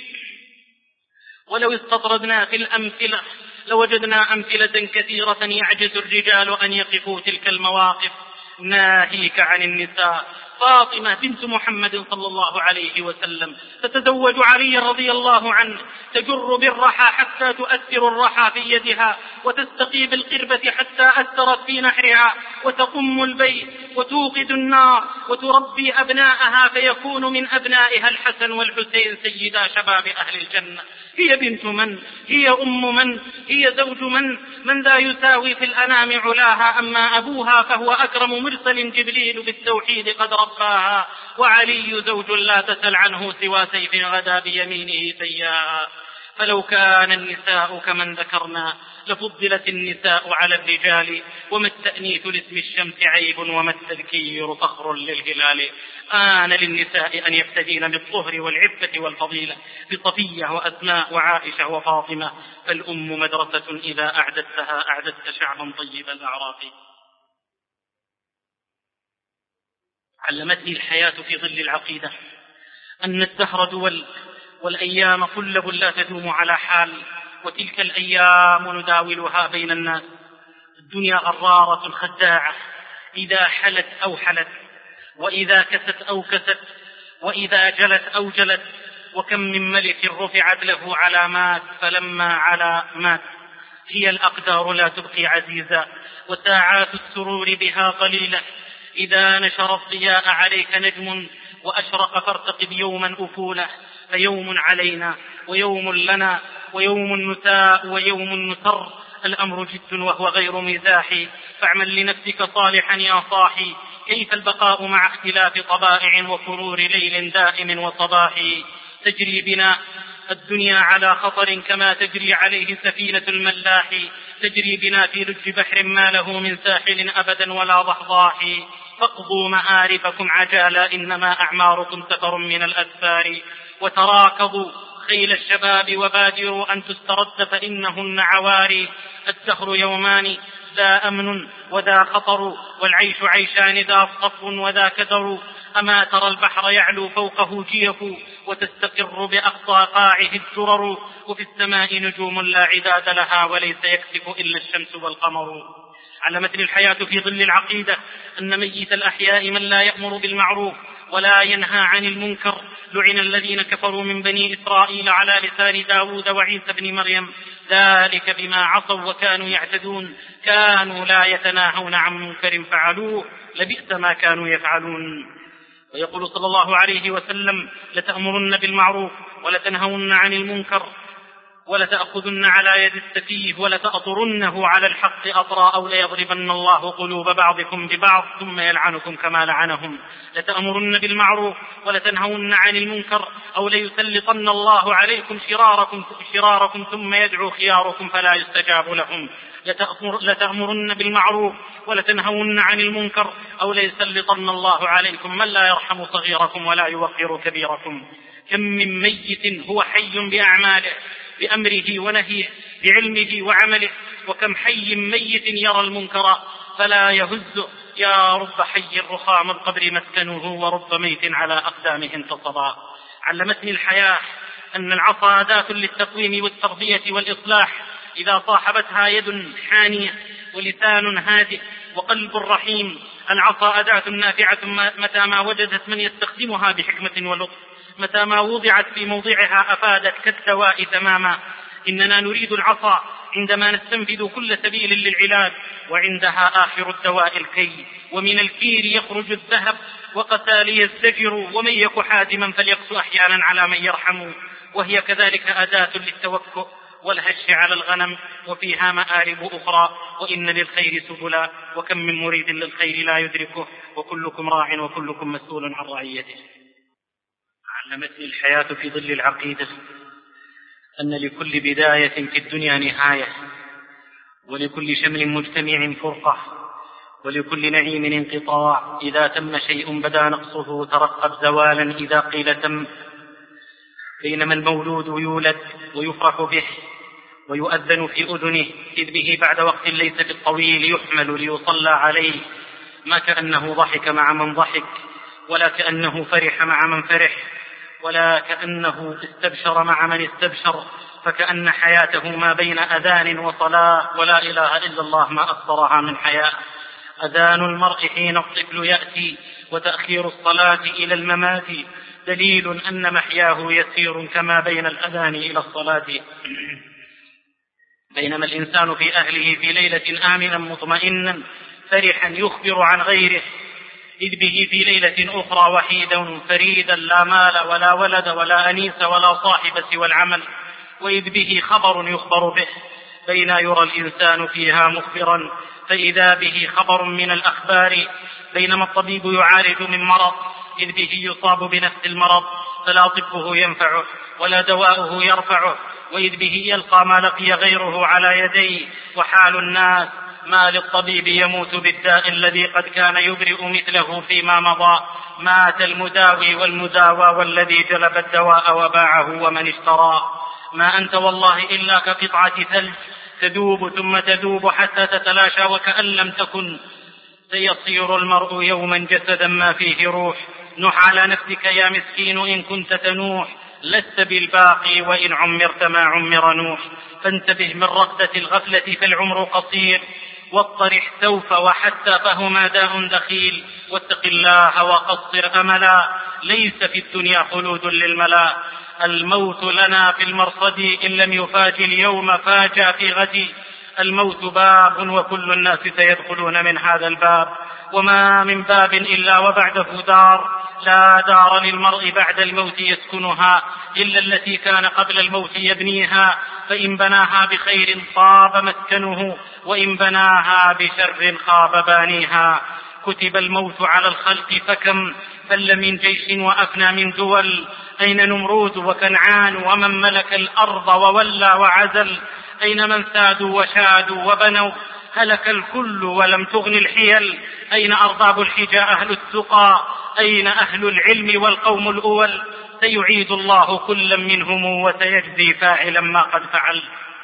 ولو استطردنا في الأمثلة لوجدنا أمثلة كثيرة يعجز الرجال أن يقفوا تلك المواقف. ناهيك عن النساء. فاطمة بنت محمد صلى الله عليه وسلم تتزوج علي رضي الله عنه، تجر بالرحى حتى تؤثر الرحى في يدها، وتستقي بالقربة حتى أثرت في نحرها، وتقم البيت وتوقد النار، وتربي أبناءها فيكون من أبنائها الحسن والحسين سيدا شباب أهل الجنة. هي بنت من؟ هي أم من؟ هي زوج من؟ من لا يساوي في الأنام علاها. أما أبوها فهو أكرم مرسل جبريل بالتوحيد قد رباها، وعلي زوج لا تسل عنه سوى سيف غدا بيمينه سياها. فلو كان النساء كمن ذكرنا لفضلت النساء على الرجال، وما التأنيث لاسم الشمس عيب، وما التذكير فخر للهلال. آن للنساء أن يفتدين بالطهر والعفة والفضيلة بصفية وأسماء وعائشة وفاطمة. فالأم مدرسة إذا أعددتها أعددت شعبا طيب الأعراق. علمتني الحياة في ظل العقيدة أن الدهر دول، والأيام قلب لا تدوم على حال، وتلك الأيام نداولها بين الناس. الدنيا غرارة خداعة، إذا حلت أو حلت، وإذا كست أو كست، وإذا جلت أو جلت. وكم من ملك رفعت له علامات فلما علا مات. هي الأقدار لا تبقي عزيزا، وساعات السرور بها قليلة. إذا نشر الضياء عليك نجم وأشرق فارتقب يوما أفوله، فيوم علينا ويوم لنا ويوم نساء ويوم نسر، الأمر جد وهو غير مزاح، فاعمل لنفسك صالحا يا صاحي، كيف البقاء مع اختلاف طبائع وفرور ليل دائم وصباح. تجري بنا الدنيا على خطر كما تجري عليه سفينة الملاح، تجري بنا في لج بحر ما له من ساحل أبدا ولا ضحضاح، فاقضوا مآربكم عجالا إنما أعماركم سفر من الأسفار، وتراكضوا خيل الشباب وبادروا أن تسترد فإنهن عواري، الدهر يومان ذا أمن وذا خطر، والعيش عيشان ذا صف وذا كدر، أما ترى البحر يعلو فوقه جيف وتستقر بأقصى قاعه الدرر، وفي السماء نجوم لا عداد لها وليس يكسف إلا الشمس والقمر. علمتني الحياة في ظل العقيدة أن ميت الأحياء من لا يأمر بالمعروف ولا ينهى عن المنكر، لعن الذين كفروا من بني إسرائيل على لسان داود وعيسى بن مريم، ذلك بما عصوا وكانوا يعتدون، كانوا لا يتناهون عن منكر فعلوه، لبئس ما كانوا يفعلون. ويقول صلى الله عليه وسلم: لتأمرن بالمعروف ولتنهون عن المنكر ولتأخذن على يد السفيه ولتأطرنه على الحق أطرا، أو ليضربن الله قلوب بعضكم ببعض ثم يلعنكم كما لعنهم. لتأمرن بالمعروف ولتنهون عن المنكر، أو ليسلطن الله عليكم شراركم, شراركم ثم يدعو خياركم فلا يستجاب لهم. لتأمرن بالمعروف ولتنهون عن المنكر، أو ليسلطن الله عليكم من لا يرحم صغيركم ولا يوقر كبيركم. كم من ميت هو حي بأعماله بأمره ونهيه بعلمه وعمله، وكم حي ميت يرى المنكر فلا يهز، يا رب حي رخام القبر مسكنه ورب ميت على أقدامه انتصبا. علمتني الحياة أن العصا أداة للتقويم والتربية والإصلاح، إذا صاحبتها يد حانية ولسان هادئ وقلب رحيم. العصا أداة نافعة متى ما وجدت من يستخدمها بحكمة ولطف، متى ما وضعت في موضعها أفادت كالدواء تماما. إننا نريد العصا عندما نستنفذ كل سبيل للعلاج، وعندها آخر الدواء الكي، ومن الكير يخرج الذهب وقتال يزدجر، ومن يك حازما فليقس أحيانا على من يرحم. وهي كذلك أداة للتوكؤ والهش على الغنم، وفيها مآرب أخرى، وإن للخير سبلا، وكم من مريد للخير لا يدركه، وكلكم راع وكلكم مسؤول عن رعيته. علمتني الحياة في ظل العقيدة أن لكل بداية في الدنيا نهاية، ولكل شمل مجتمع فرقة، ولكل نعيم انقطاع. إذا تم شيء بدا نقصه ترقب زوالا إذا قيل تم. بينما المولود يولد ويفرح به ويؤذن في أذنه، إذ به بعد وقت ليس بالطويل يحمل ليصلى عليه، ما كأنه ضحك مع من ضحك، ولا كأنه فرح مع من فرح، ولا كأنه استبشر مع من استبشر، فكأن حياته ما بين أذان وصلاة، ولا إله إلا الله ما أكثرها من حياة. أذان المرء حين الطفل يأتي، وتأخير الصلاة إلى الممات دليل أن محياه يسير كما بين الأذان إلى الصلاة. بينما الإنسان في أهله في ليلة آمنا مطمئنا فرحا يخبر عن غيره، إذ به في ليلة أخرى وحيدا فريدا لا مال ولا ولد ولا أنيس ولا صاحب سوى العمل، وإذ به خبر يخبر به، بين يرى الإنسان فيها مخبرا فإذا به خبر من الأخبار. بينما الطبيب يعالج من مرض، إذ به يصاب بنفس المرض، فلا طبه ينفعه ولا دواؤه يرفعه، وإذ به يلقى ما لقي غيره على يديه. وحال الناس ما للطبيب يموت بالداء الذي قد كان يبرئ مثله فيما مضى، مات المداوي والمداوى والذي جلب الدواء وباعه ومن اشترى. ما أنت والله إلا كقطعة ثلج تذوب ثم تذوب حتى تتلاشى وكأن لم تكن. سيصير المرء يوما جسدا ما فيه روح. نح على نفسك يا مسكين إن كنت تنوح، لست بالباقي وإن عمرت ما عمر نوح. فانتبه من رقدة الغفلة فالعمر قصير، واطرح سوف وحتى فهما داء دخيل. واتق الله وقصر أملا، ليس في الدنيا خلود للملا. الموت لنا في المرصد إن لم يفاج اليوم فاجأ في غد، الموت باب وكل الناس سيدخلون من هذا الباب، وما من باب إلا وبعده دار، لا دار للمرء بعد الموت يسكنها إلا التي كان قبل الموت يبنيها، فإن بناها بخير طاب مسكنه، وإن بناها بشر خاب بانيها. كتب الموت على الخلق فكم فل من جيش وأفنى من دول، أين نمرود وكنعان ومن ملك الأرض وولى وعزل، أين من سادوا وشادوا وبنوا، هلك الكل ولم تغن الحيل، أين أرباب الحجى أهل التقى، أين أهل العلم والقوم الأول، سيعيد الله كلا منهم وسيجزي فاعلا ما قد فعل.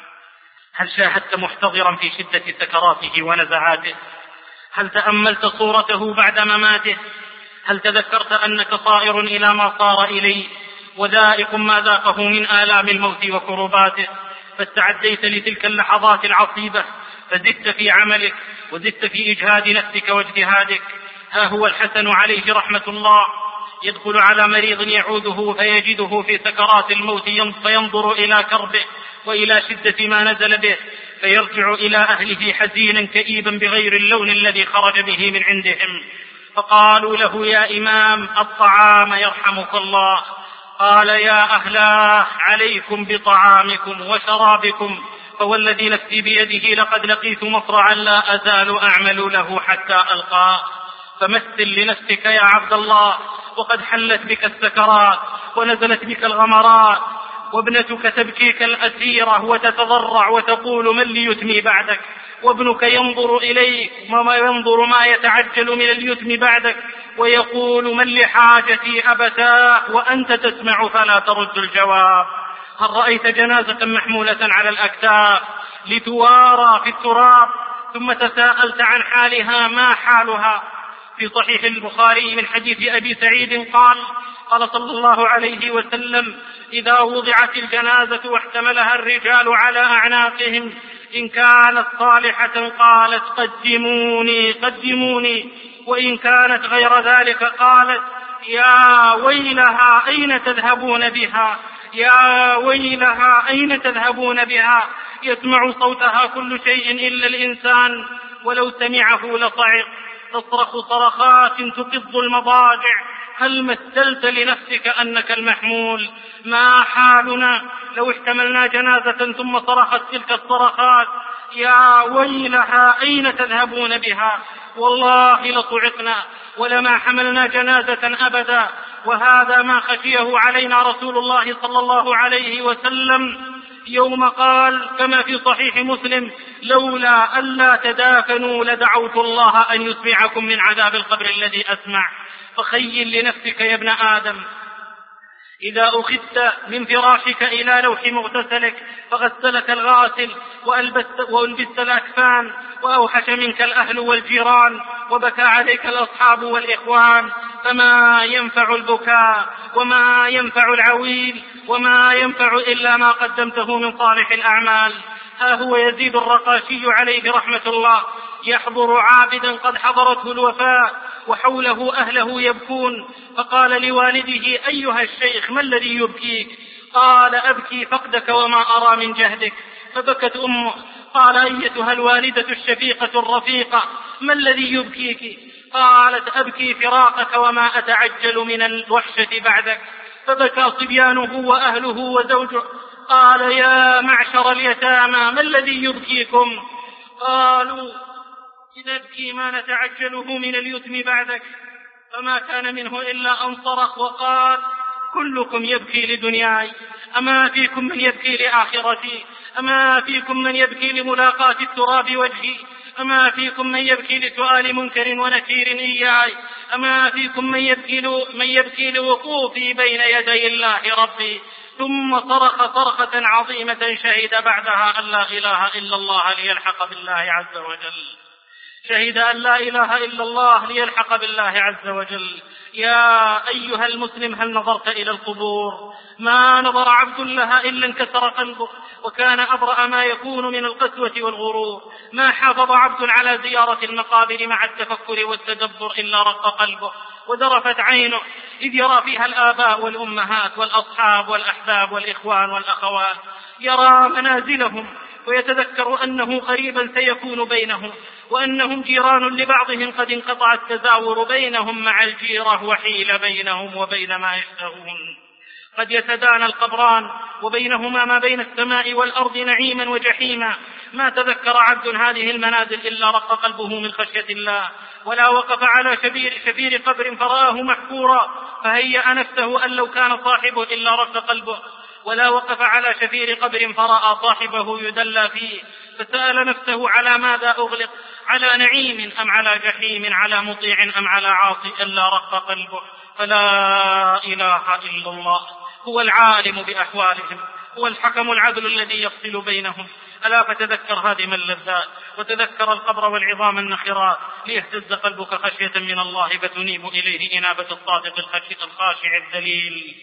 هل شاهدت محتضرا في شدة سكراته ونزعاته؟ هل تأملت صورته بعد مماته؟ هل تذكرت أنك صائر إلى ما صار إليه وذائق ما ذاقه من آلام الموت وكرباته، فاستعديت لتلك اللحظات العصيبة، فزدت في عملك وزدت في إجهاد نفسك واجتهادك. ها هو الحسن عليه رحمة الله يدخل على مريض يعوده فيجده في سكرات الموت، فينظر إلى كربه وإلى شدة ما نزل به، فيرجع إلى أهله حزينا كئيبا بغير اللون الذي خرج به من عندهم. فقالوا له: يا إمام الطعام يرحمك الله. قال: يا أهلاه عليكم بطعامكم وشرابكم، فوالذي نفسي بيده لقد لقيت مصرعا لا أزال أعمل له حتى ألقاه. فمثل لنفسك يا عبد الله، وقد حلت بك السكرات ونزلت بك الغمرات، وابنتك تبكيك الأسيرة وتتضرع وتقول: من ليتمي بعدك، وابنك ينظر إليك وما ينظر ما يتعجل من اليتم بعدك، ويقول: من لحاجتي أبتاه، وأنت تسمع فلا ترد الجواب. هل رأيت جنازة محمولة على الأكتاف لتوارى في التراب ثم تساءلت عن حالها ما حالها؟ في صحيح البخاري من حديث أبي سعيد قال: قال صلى الله عليه وسلم: إذا وضعت الجنازة واحتملها الرجال على أعناقهم، إن كانت صالحة قالت: قدموني قدموني، وإن كانت غير ذلك قالت: يا ويلها أين تذهبون بها، يا ويلها أين تذهبون بها. يسمع صوتها كل شيء إلا الإنسان، ولو سمعه لصعق، تصرخ صرخات تقض المضاجع. هل مثلت لنفسك أنك المحمول؟ ما حالنا لو احتملنا جنازة ثم صرخت تلك الصرخات: يا ويلها أين تذهبون بها. والله لصعقنا ولما حملنا جنازة أبدا. وهذا ما خشيه علينا رسول الله صلى الله عليه وسلم يوم قال كما في صحيح مسلم: لولا ألا تدافنوا لدعوت الله أن يسمعكم من عذاب القبر الذي أسمع. فخيل لنفسك يا ابن آدم إذا أخذت من فراشك إلى لوح مغتسلك فغسلك الغاسل وألبست الأكفان، وأوحش منك الأهل والجيران، وبكى عليك الأصحاب والإخوان، فما ينفع البكاء وما ينفع العويل وما ينفع إلا ما قدمته من صالح الأعمال. ها هو يزيد الرقاشي عليه رحمة الله يحضر عابدا قد حضرته الوفاة وحوله أهله يبكون، فقال لوالده: أيها الشيخ ما الذي يبكيك؟ قال: أبكي فقدك وما أرى من جهدك. فبكت أمه. قال: أيتها الوالدة الشفيقة الرفيقة ما الذي يبكيك؟ قالت: أبكي فراقك وما أتعجل من الوحشة بعدك. فبكى صبيانه وأهله وزوجه. قال: يا معشر اليتامى ما الذي يبكيكم؟ قالوا: نبكي ما نتعجله من اليتم بعدك. فما كان منه إلا أن صرخ وقال: كلكم يبكي لدنياي، أما فيكم من يبكي لآخرتي؟ أما فيكم من يبكي لملاقاة التراب وجهي؟ أما فيكم من يبكي لسؤال منكر ونكير إياي؟ أما فيكم من يبكي, من يبكي لوقوفي بين يدي الله ربي؟ ثم صرخ صرخة عظيمة شهد بعدها أن لا إله إلا الله ليلحق بالله عز وجل. شهد أن لا إله إلا الله ليلحق بالله عز وجل. يا أيها المسلم هل نظرت إلى القبور؟ ما نظر عبد لها إلا انكسر قلبه، وكان أبرأ ما يكون من القسوة والغرور. ما حافظ عبد على زيارة المقابر مع التفكر والتدبر إلا رق قلبه وذرفت عينه، إذ يرى فيها الآباء والأمهات والأصحاب والأحباب والإخوان والأخوات، يرى منازلهم ويتذكر أنه قريبا سيكون بينهم، وأنهم جيران لبعضهم قد انقطع التزاور بينهم مع الجيرة وحيل بينهم وبين ما يشتهون. قد يتدانى القبران وبينهما ما بين السماء والأرض نعيما وجحيما. ما تذكر عبد هذه المنازل إلا رق قلبه من خشية الله، ولا وقف على شبير, شبير قبر فرآه محفورا فهيأ نفسه أن لو كان صاحبه إلا رق قلبه، ولا وقف على شفير قبر فرأى صاحبه يدلى فيه فسأل نفسه على ماذا أغلق، على نعيم أم على جحيم، على مطيع أم على عاصي، إلا رق قلبه. فلا إله إلا الله هو العالم بأحوالهم، هو الحكم العدل الذي يفصل بينهم. ألا فتذكر هادم اللذات، وتذكر القبر والعظام النخرات، ليهتز قلبك خشية من الله فتنيب إليه إنابة الصادق الخاشع الذليل.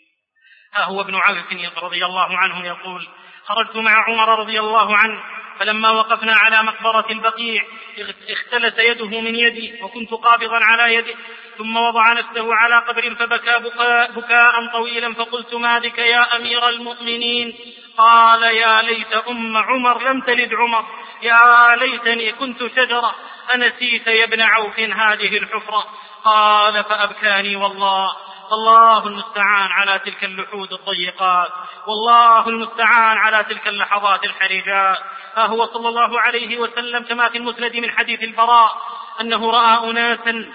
ها هو ابن عوف رضي الله عنه يقول: خرجت مع عمر رضي الله عنه فلما وقفنا على مقبرة البقيع اختلس يده من يدي وكنت قابضا على يده، ثم وضع نفسه على قبر فبكى بكاء طويلا، فقلت: ما بك يا أمير المؤمنين؟ قال: يا ليت أم عمر لم تلد عمر، يا ليتني كنت شجرة أنسيت يا ابن عوف هذه الحفرة. قال: فأبكاني والله. الله المستعان على تلك اللحود الضيقات، والله المستعان على تلك اللحظات الحرجات. ها هو صلى الله عليه وسلم كما في المسند من حديث البراء أنه رأى أناسا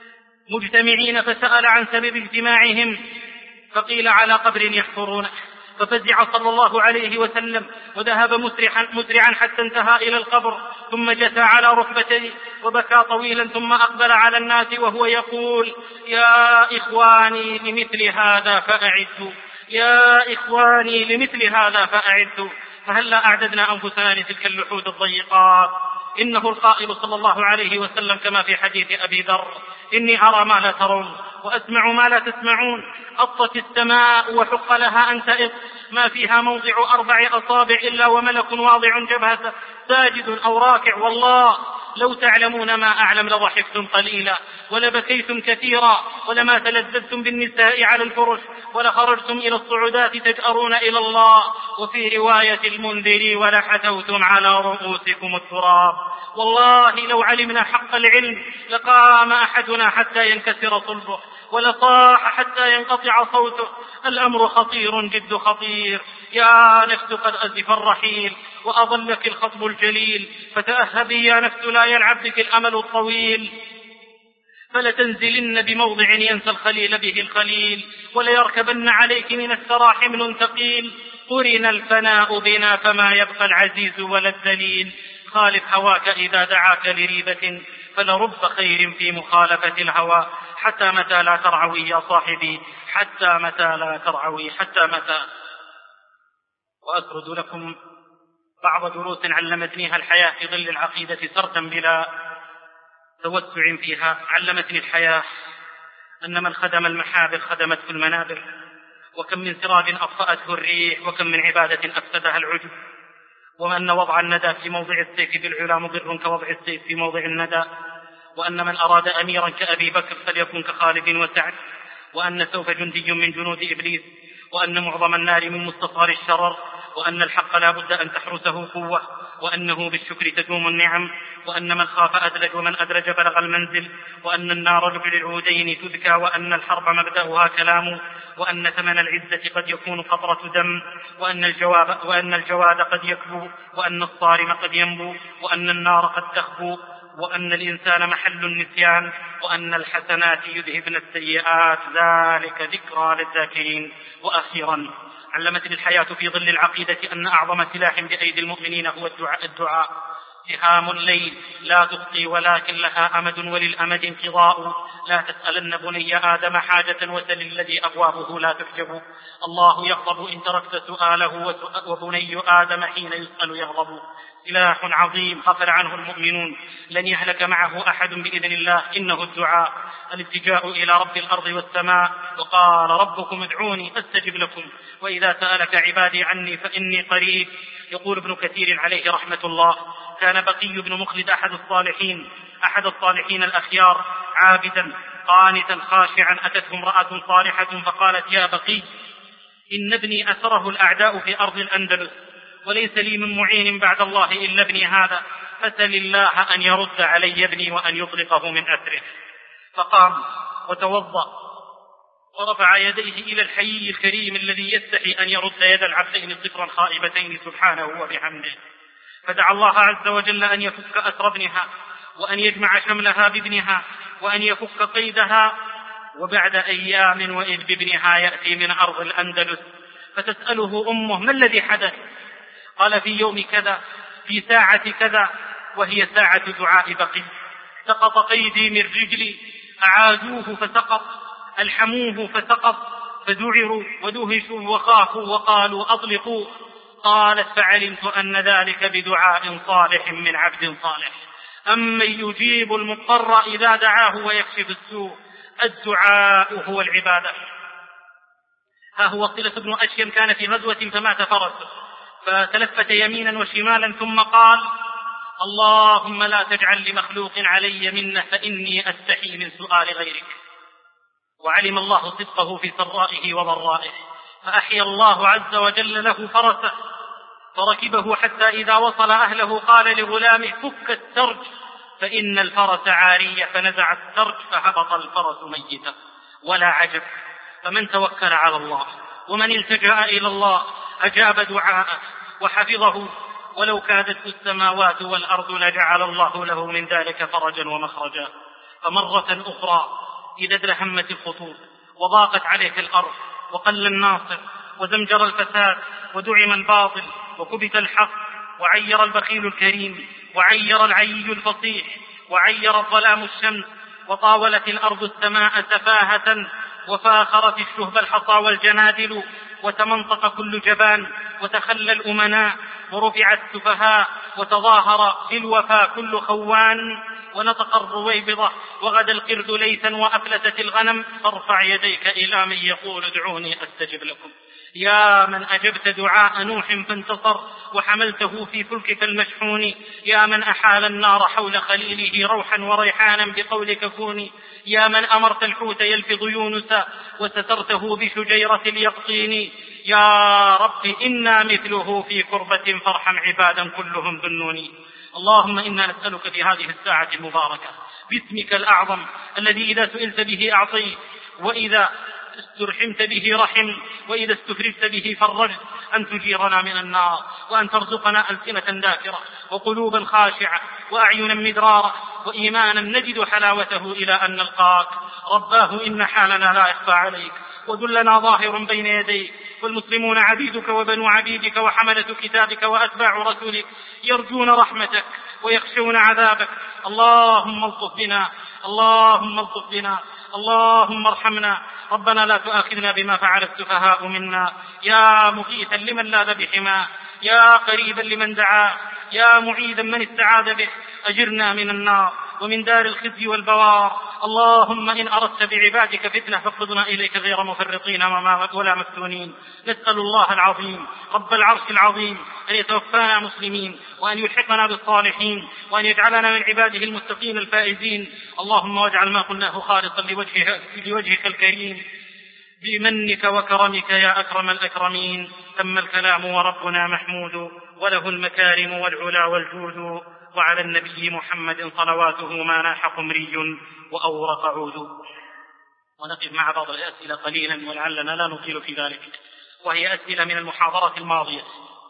مجتمعين فسأل عن سبب اجتماعهم، فقيل: على قبر يحفرونه. ففزع صلى الله عليه وسلم وذهب مسرعا, مسرعا حتى انتهى إلى القبر، ثم جثى على ركبتيه وبكى طويلا، ثم أقبل على الناس وهو يقول: يا إخواني لمثل هذا فأعدوا، يا إخواني لمثل هذا فأعدوا. فهلا أعددنا أنفسنا لتلك اللحود الضيقات. إنه القائل صلى الله عليه وسلم كما في حديث أبي ذر: إني أرى ما لا ترون وأسمع ما لا تسمعون. أطت السماء وحق لها أن تئط، ما فيها موضع أربع أصابع إلا وملك واضع جبهته ساجد أو راكع. والله لو تعلمون ما أعلم لضحكتم قليلا ولبكيتم كثيرا ولما تلذذتم بالنساء على الفرش ولخرجتم إلى الصعودات تجأرون إلى الله. وفي رواية المنذري: ولحتوتم على رؤوسكم التراب. والله لو علمنا حق العلم لقام أحدنا حتى ينكسر صلبه ولصاح حتى ينقطع صوته. الأمر خطير جد خطير. يا نفس قد أزف الرحيل وأضلك الخطب الجليل، فتأهبي يا نفس لا يلعب بك الأمل الطويل. فلتنزلن بموضع ينسى الخليل به الخليل، وليركبن عليك من الثرى حمل ثقيل. قرن الفناء بنا فما يبقى العزيز ولا الذليل. خالف هواك إذا دعاك لريبة، فلرب خير في مخالفة الهوى. حتى متى لا ترعوي يا صاحبي، حتى متى لا ترعوي، حتى متى. وأسرد لكم بعض دروس علمتنيها الحياة في ظل العقيدة سردا بلا توسع فيها. علمتني الحياة أن من خدم المحابر خدمته المنابر، وكم من سراج أطفأته الريح، وكم من عبادة أفسدها العجب، وأن وضع الندى في موضع السيف بالعلا مضر كوضع السيف في موضع الندى، وأن من أراد أميرا كأبي بكر فليكن كخالد وسعد، وأن سوف جندي من جنود إبليس، وأن معظم النار من مستصغر الشرر، وأن الحق لا بد أن تحرسه قوة، وأنه بالشكر تدوم النعم، وأن من خاف أدلج ومن أدرج بلغ المنزل، وأن النار لجل العودين تذكى، وأن الحرب مبدأها كلام، وأن ثمن العزة قد يكون قطرة دم، وأن الجواب وأن الجواد قد يكبو، وأن الصارم قد ينبو، وأن النار قد تخبو، وأن الإنسان محل النسيان، وأن الحسنات يذهبن السيئات، ذلك ذكرى للذاكرين. وأخيرا علمتني الحياة في ظل العقيدة أن أعظم سلاح بأيدي المؤمنين هو الدعاء, الدعاء. سهام الليل لا تخطي ولكن لها أمد وللأمد انقضاء. لا تسألن بني آدم حاجة وسل الذي أبوابه لا تحجب. الله يغضب إن تركت سؤاله، وبني آدم حين يسأل يغضب. سلاح عظيم غفل عنه المؤمنون لن يهلك معه أحد بإذن الله، إنه الدعاء، الاتجاء إلى رب الأرض والسماء. وقال ربكم ادعوني أستجب لكم، وإذا سألك عبادي عني فإني قريب. يقول ابن كثير عليه رحمة الله: كان بقي بن مخلد أحد الصالحين أحد الصالحين الأخيار عابدا قانتا خاشعا. أتته امرأة صالحة فقالت: يا بقي إن ابني أسره الأعداء في أرض الأندلس، وليس لي من معين بعد الله إلا ابني هذا، فسل الله أن يرد علي ابني وأن يطلقه من أسره. فقام وتوضأ ورفع يديه إلى الحي الكريم الذي يستحي أن يرد يد العبدين صفرا خائبتين سبحانه وبحمده، فدعا الله عز وجل أن يفك أسر ابنها وأن يجمع شملها بابنها وأن يفك قيدها. وبعد أيام وإذ بابنها يأتي من أرض الأندلس فتسأله أمه ما الذي حدث؟ قال في يوم كذا في ساعة كذا، وهي ساعة دعاء بقي. سقط قيدي من رجلي، أعادوه فسقط، ألحموه فسقط، فذعروا ودهشوا وخافوا وقالوا أطلقوا. قالت فعلمت أن ذلك بدعاء صالح من عبد صالح. أمن يجيب المضطر إذا دعاه ويكشف السوء، الدعاء هو العبادة. ها هو صلة بن أشيم كان في غزوة فمات فرسه، فتلفت يمينا وشمالا ثم قال اللهم لا تجعل لمخلوق علي منه فإني أستحي من سؤال غيرك. وعلم الله صدقه في سرائه وضرائه، فأحيا الله عز وجل له فرسه فركبه حتى إذا وصل أهله قال لغلامه فك السرج فإن الفرس عارية، فنزع السرج فهبط الفرس ميتا. ولا عجب، فمن توكل على الله ومن التجأ إلى الله أجاب دعاءه وحفظه، ولو كادت السماوات والأرض لجعل الله له من ذلك فرجا ومخرجا. فمرة أخرى إذا ادلهمت الخطوب وضاقت عليك الأرض وقل الناصر وزمجر الفساد ودعم الباطل وكبت الحق وعير البخيل الكريم وعير العيي الفصيح وعير الظلام الشمس وطاولت الأرض السماء سفاهة وفاخرت الشهب الحصى والجنادل وتمنطق كل جبان وتخلى الأمناء ورفع السفهاء وتظاهر في الوفا كل خوان ونطق الرويبضة وغدا القرد ليثا وأفلتت الغنم. فارفع يديك إلى من يقول ادعوني أستجب لكم. يا من أجبت دعاء نوح فانتصر وحملته في فلكك المشحون، يا من أحال النار حول خليله روحا وريحانا بقولك كوني، يا من أمرت الحوت يلفظ يونسا وسترته بشجيرة اليقطين. يا رب إنا مثله في كربة فارحم عبادا كلهم ذنوني. اللهم إنا نسألك في هذه الساعة المباركة باسمك الأعظم الذي إذا سئلت به أعطيت، وإذا استرحمت به رحم، وإذا استفرجت به فرجت، أن تجيرنا من النار، وأن ترزقنا ألسنة ذاكرة وقلوبا خاشعة وأعينا مدرارة وإيمانا نجد حلاوته إلى أن نلقاك. رباه إن حالنا لا يخفى عليك، وذلنا ظاهر بين يديك، والمسلمون عبيدك وبنو عبيدك وحملة كتابك وأتباع رسولك يرجون رحمتك ويخشون عذابك. اللهم الطف بنا، اللهم الطف بنا، اللهم ارحمنا. ربنا لا تؤاخذنا بما فعل السفهاء منا. يا مغيثا لمن لاذ بحماه، يا قريبا لمن دعا، يا معيذا من استعاذ به، أجرنا من النار ومن دار الخزي والبوار. اللهم إن أردت بعبادك فتنة فاقبضنا إليك غير مفرطين ولا مفتونين. نسأل الله العظيم رب العرش العظيم أن يتوفانا مسلمين، وأن يلحقنا بالصالحين، وأن يجعلنا من عباده المتقين الفائزين. اللهم واجعل ما قلناه خالصا لوجهك, لوجهك الكريم بمنك وكرمك يا أكرم الأكرمين. تم الكلام وربنا محمود، وله المكارم والعلا والجود، وعلى النبي محمد صلواته ما ناح قمري وأورق عود. ونقف مع بعض الأسئلة قليلا ولعلنا لا نطيل في ذلك، وهي أسئلة من المحاضرة الماضية،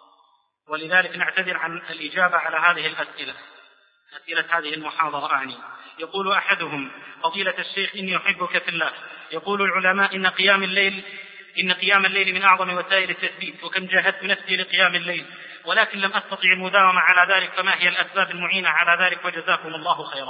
ولذلك نعتذر عن الإجابة على هذه الأسئلة، أسئلة هذه المحاضرة أعني. يقول أحدهم فضيلة الشيخ إني أحبك في الله. يقول العلماء إن قيام الليل إن قيام الليل من أعظم وسائل التثبيت، وكم جاهدت نفسي لقيام الليل ولكن لم أستطع المداومة على ذلك، فما هي الأسباب المعينة على ذلك؟ وجزاكم الله خيرا.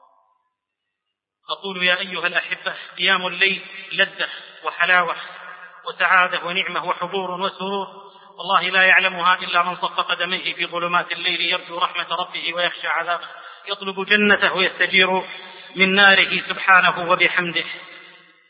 أقول يا أيها الأحبة قيام الليل لذة وحلاوة وسعادة ونعمة وحضور وسرور، والله لا يعلمها إلا من صف قدميه في ظلمات الليل يرجو رحمة ربه ويخشى عذابه، يطلب جنته ويستجير من ناره سبحانه وبحمده.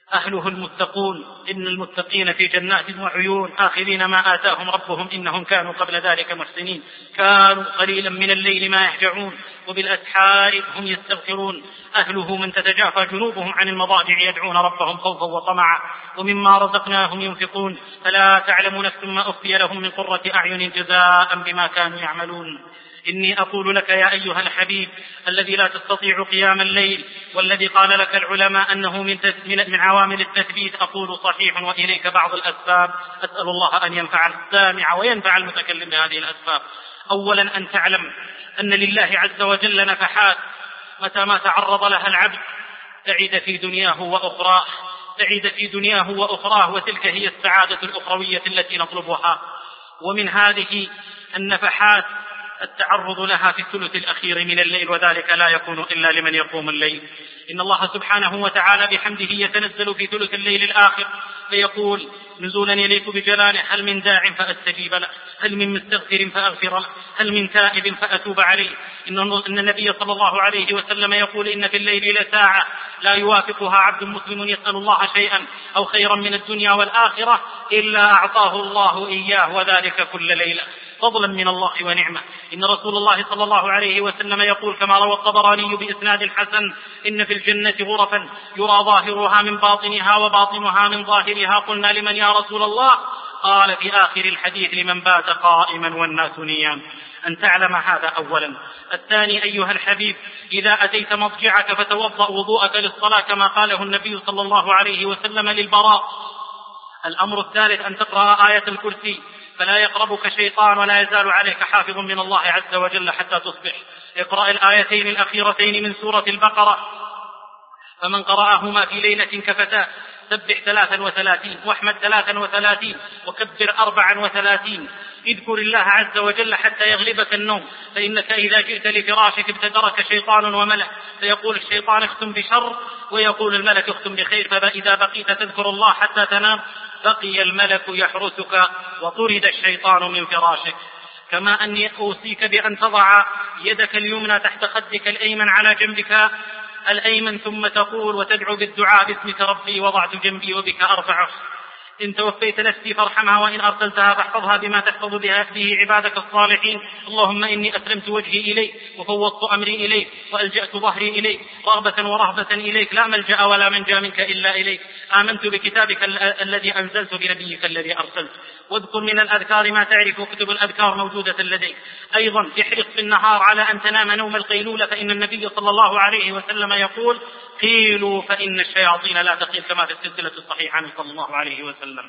أهله المتقون، إن المتقين في جنات وعيون آخذين ما آتاهم ربهم إنهم كانوا قبل ذلك محسنين، كانوا قليلا من الليل ما يهجعون وبالأسحار هم يستغفرون. أهله من تتجافى جنوبهم عن المضاجع يدعون ربهم خوفا وطمعا ومما رزقناهم ينفقون، فلا تعلم نفس ما أخفي لهم من قرة أعين جزاء بما كانوا يعملون. إني أقول لك يا أيها الحبيب الذي لا تستطيع قيام الليل، والذي قال لك العلماء أنه من عوامل التثبيت، أقول صحيح وإليك بعض الأسباب، أسأل الله أن ينفع السامع وينفع المتكلم بهذه الأسباب. أولا أن تعلم أن لله عز وجل نفحات متى ما تعرض لها العبد سعيد في دنياه وأخراه، سعيد في دنياه وأخراه، وتلك هي السعادة الأخروية التي نطلبها. ومن هذه النفحات التعرض لها في الثلث الأخير من الليل، وذلك لا يكون إلا لمن يقوم الليل. إن الله سبحانه وتعالى بحمده يتنزل في ثلث الليل الآخر فيقول نزولا يليق بجلاله: هل من داع فأستجيب له، هل من مستغفر فأغفر له، هل من تائب فأتوب عليه. إن النبي صلى الله عليه وسلم يقول: إن في الليل لساعة لا يوافقها عبد مسلم يسأل الله شيئا أو خيرا من الدنيا والآخرة إلا أعطاه الله إياه، وذلك كل ليلة، فضلا من الله ونعمة. إن رسول الله صلى الله عليه وسلم يقول كما روى الطبراني بإسناد حسن: إن في الجنة غرفا يرى ظاهرها من باطنها وباطنها من ظاهرها. قلنا: لمن يا رسول الله؟ قال في آخر الحديث: لمن بات قائما والناس نيام. أن تعلم هذا أولا. الثاني أيها الحبيب، إذا أتيت مضجعك فتوضأ وضوءك للصلاة كما قاله النبي صلى الله عليه وسلم للبراء. الأمر الثالث أن تقرأ آية الكرسي، فلا يقربك شيطان ولا يزال عليك حافظ من الله عز وجل حتى تصبح. اقرأ الآيتين الأخيرتين من سورة البقرة، فمن قرأهما في ليلة كفتاه. سبح ثلاثا وثلاثين، واحمد ثلاثا وثلاثين، وكبر أربعا وثلاثين. اذكر الله عز وجل حتى يغلبك النوم، فإنك إذا جئت لفراشك ابتدرك شيطان وملك، فيقول الشيطان: اختم بشر، ويقول الملك: اختم بخير. فإذا بقيت تذكر الله حتى تنام بقي الملك يحرسك وطرد الشيطان من فراشك. كما أني أوصيك بأن تضع يدك اليمنى تحت خدك الأيمن على جنبك الأيمن، ثم تقول وتدعو بالدعاء: باسمك ربي وضعت جنبي وبك أرفعه. إن توفيت نفسي فارحمها، وإن أرسلتها فاحفظها بما تحفظ به عبادك الصالحين. اللهم إني أسلمت وجهي إليك وفوضت أمري إليك وألجأت ظهري إليك رغبة ورهبة إليك، لا ملجأ ولا منجا منك إلا إليك. آمنت بكتابك الذي أنزلت بنبيك الذي أرسلت. واذكر من الأذكار ما تعرف، وكتب الأذكار موجودة لديك. أيضا احرص في النهار على أن تنام نوم القيلولة، فإن النبي صلى الله عليه وسلم يقول: قيلوا فإن الشياطين لا تقيل، كما في السلسلة الصحيحة عنه صلى الله عليه وسلم.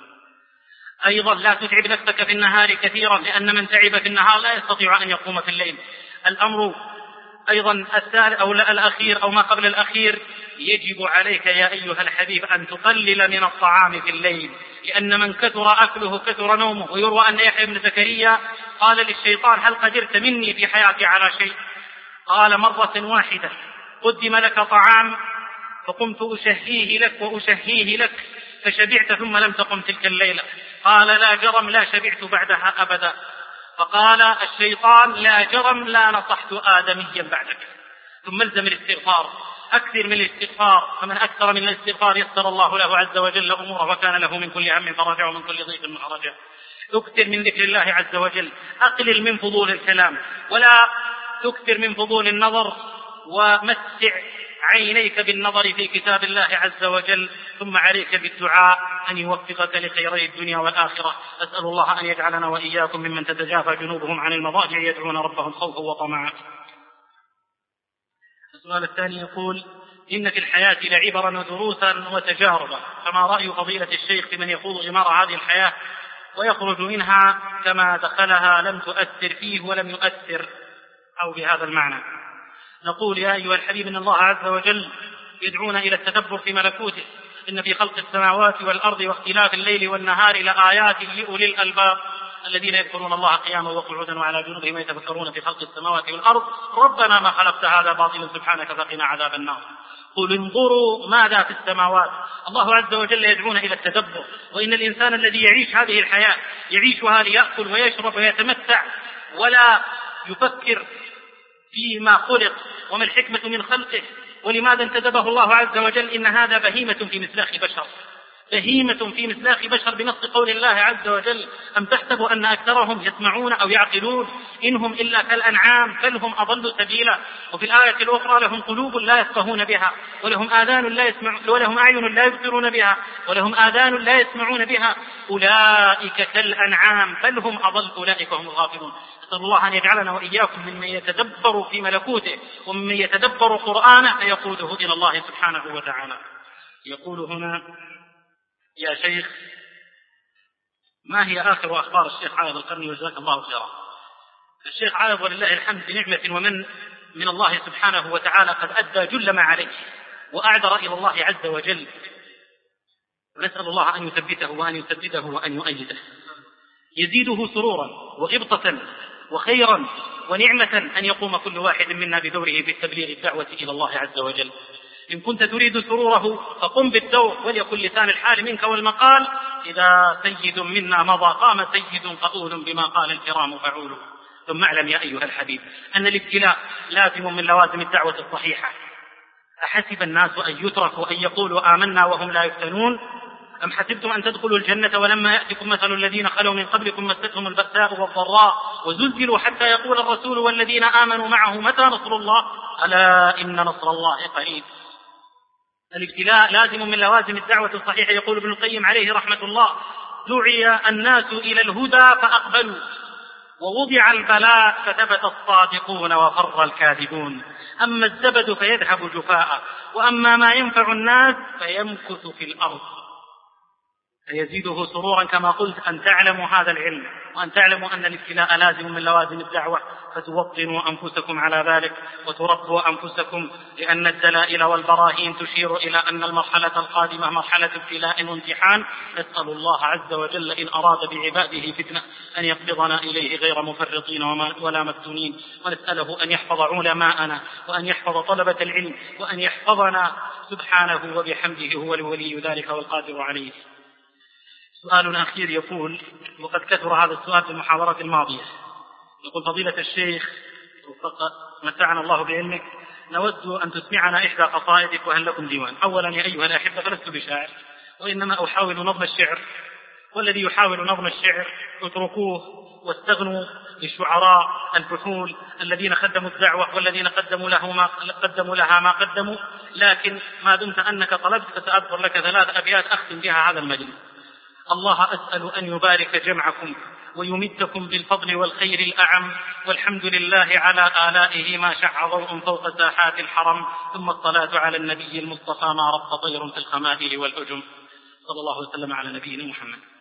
أيضا لا تتعب نفسك في النهار كثيرا، لأن من تعب في النهار لا يستطيع أن يقوم في الليل. الأمر أيضا الثالث أو الأخير أو ما قبل الأخير، يجب عليك يا أيها الحبيب أن تقلل من الطعام في الليل، لأن من كثر أكله كثر نومه. ويروى أن يحيى بن زكريا قال للشيطان: هل قدرت مني في حياتي على شيء؟ قال: مرة واحدة قدم لك طعام فقمت أشهيه لك وأشهيه لك فشبعت ثم لم تقم تلك الليلة. قال: لا جرم لا شبعت بعدها أبدا. فقال الشيطان: لا جرم لا نصحت آدميا بعدك. ثم الزم الاستغفار، أكثر من الاستغفار، فمن أكثر من الاستغفار يسر الله له عز وجل أموره، وكان له من كل هم فرجا ومن كل ضيق مخرجا. اكثر من ذكر الله عز وجل، أقلل من فضول الكلام، ولا تكثر من فضول النظر، ومتع عينيك بالنظر في كتاب الله عز وجل. ثم عليك بالدعاء أن يوفقك لخيري الدنيا والآخرة. أسأل الله أن يجعلنا وإياكم ممن تتجافى جنوبهم عن المضاجع يدعون ربهم خوفا وطمعا. السؤال الثاني يقول: إن في الحياة لعبرا ودروسا وتجاربا، فما رأي فضيلة الشيخ في من يخوض غمار هذه الحياة ويخرج منها كما دخلها لم تؤثر فيه ولم يؤثر، أو بهذا المعنى؟ نقول: يا أيها الحبيب، إن الله عز وجل يدعونا إلى التدبر في ملكوته. إن في خلق السماوات والأرض واختلاف الليل والنهار لآيات لأولي الألباب الذين يذكرون الله قياما وقعودا وعلى جنوبهم يتفكرون في خلق السماوات والأرض ربنا ما خلقت هذا باطلا سبحانك فقنا عذاب النار. قل انظروا ماذا في السماوات. الله عز وجل يدعونا إلى التدبر. وإن الإنسان الذي يعيش هذه الحياة يعيشها ليأكل ويشرب ويتمتع، ولا يفكر فيما خلق وما الحكمة من خلقه، ولماذا انتدبه الله عز وجل؟ إن هذا بهيمة في مسلاخ بشر، بهيمة في مسلاخ بشر بنص قول الله عز وجل: أم تحسب أن أكثرهم يسمعون أو يعقلون إنهم إلا كالأنعام بل هم أضل سبيلا. وفي الآية الأخرى: لهم قلوب لا يفقهون بها ولهم آذان لا يسمعون ولهم أعين لا يبصرون بها ولهم آذان لا يسمعون بها أولئك كالأنعام بل هم أضل أولئك هم الغافلون. نسأل الله أن يجعلنا وإياكم ممن يتدبر في ملكوته وممن يتدبر قرآنه فيقوده إلى الله سبحانه وتعالى. يقول هنا: يا شيخ، ما هي آخر أخبار الشيخ عائض القرني وجزاك الله خيرا؟ الشيخ عائض ولله الحمد بنعمة ومن من الله سبحانه وتعالى قد أدى جل ما عليه وأعذر إلى الله عز وجل، ونسأل الله أن يثبته وأن يسدده وأن يؤيده، يزيده سرورا وغبطة وخيرا ونعمة أن يقوم كل واحد منا بدوره بالتبليغ الدعوة إلى الله عز وجل. إن كنت تريد سروره فقم بالدور، وليكن لسان الحال منك والمقال: إذا سيد منا مضى قام سيد قؤول بما قال الكرام فعول. ثم اعلم يا أيها الحبيب أن الابتلاء لازم من لوازم الدعوة الصحيحة. أحسب الناس أن يتركوا أن يقولوا آمنا وهم لا يفتنون؟ أم حسبتم أن تدخلوا الجنة ولما يأتكم مثل الذين خلوا من قبلكم مستهم البأساء والضراء وزلزلوا حتى يقول الرسول والذين آمنوا معه متى نصر الله؟ ألا إن نصر الله قريب. الابتلاء لازم من لوازم الدعوة الصحيحة. يقول ابن القيم عليه رحمة الله: دعي الناس إلى الهدى فأقبلوا، ووضع البلاء فثبت الصادقون وفر الكاذبون. أما الزبد فيذهب جفاء، وأما ما ينفع الناس فيمكث في الأرض. فيزيده سرورا كما قلت أن تعلموا هذا العلم، وأن تعلموا أن الابتلاء لازم من لوازم الدعوة، فتوطنوا أنفسكم على ذلك وتربوا أنفسكم، لأن الدلائل والبراهين تشير إلى أن المرحلة القادمة مرحلة ابتلاء وامتحان. نسأل الله عز وجل إن أراد بعباده فتنة أن يقبضنا إليه غير مفرطين ولا مفتونين، ونسأله أن يحفظ علماءنا وأن يحفظ طلبة العلم وأن يحفظنا سبحانه وبحمده، هو الولي ذلك والقادر عليه. سؤال أخير يقول، وقد كثر هذا السؤال في المحاضرة الماضية، يقول: فضيلة الشيخ متعنا الله بعلمك، نود أن تسمعنا إحدى قصائدك وهل لكم ديوان؟ أولا يا أيها الأحبة، فلست بشاعر وإنما أحاول نظم الشعر، والذي يحاول نظم الشعر اتركوه واستغنوا للشعراء الفحول الذين خدموا الدعوة والذين قدموا, له ما قدموا لها ما قدموا. لكن ما دمت أنك طلبت فسأذكر لك ثلاث أبيات أختم بها هذا المجلس. الله أسأل أن يبارك جمعكم ويمدكم بالفضل والخير الأعم، والحمد لله على آلائه ما شع ضوء فوق ساحات الحرم، ثم الصلاة على النبي المصطفى ما رب طير في الخمائل والأجم. صلى الله وسلم على نبينا محمد.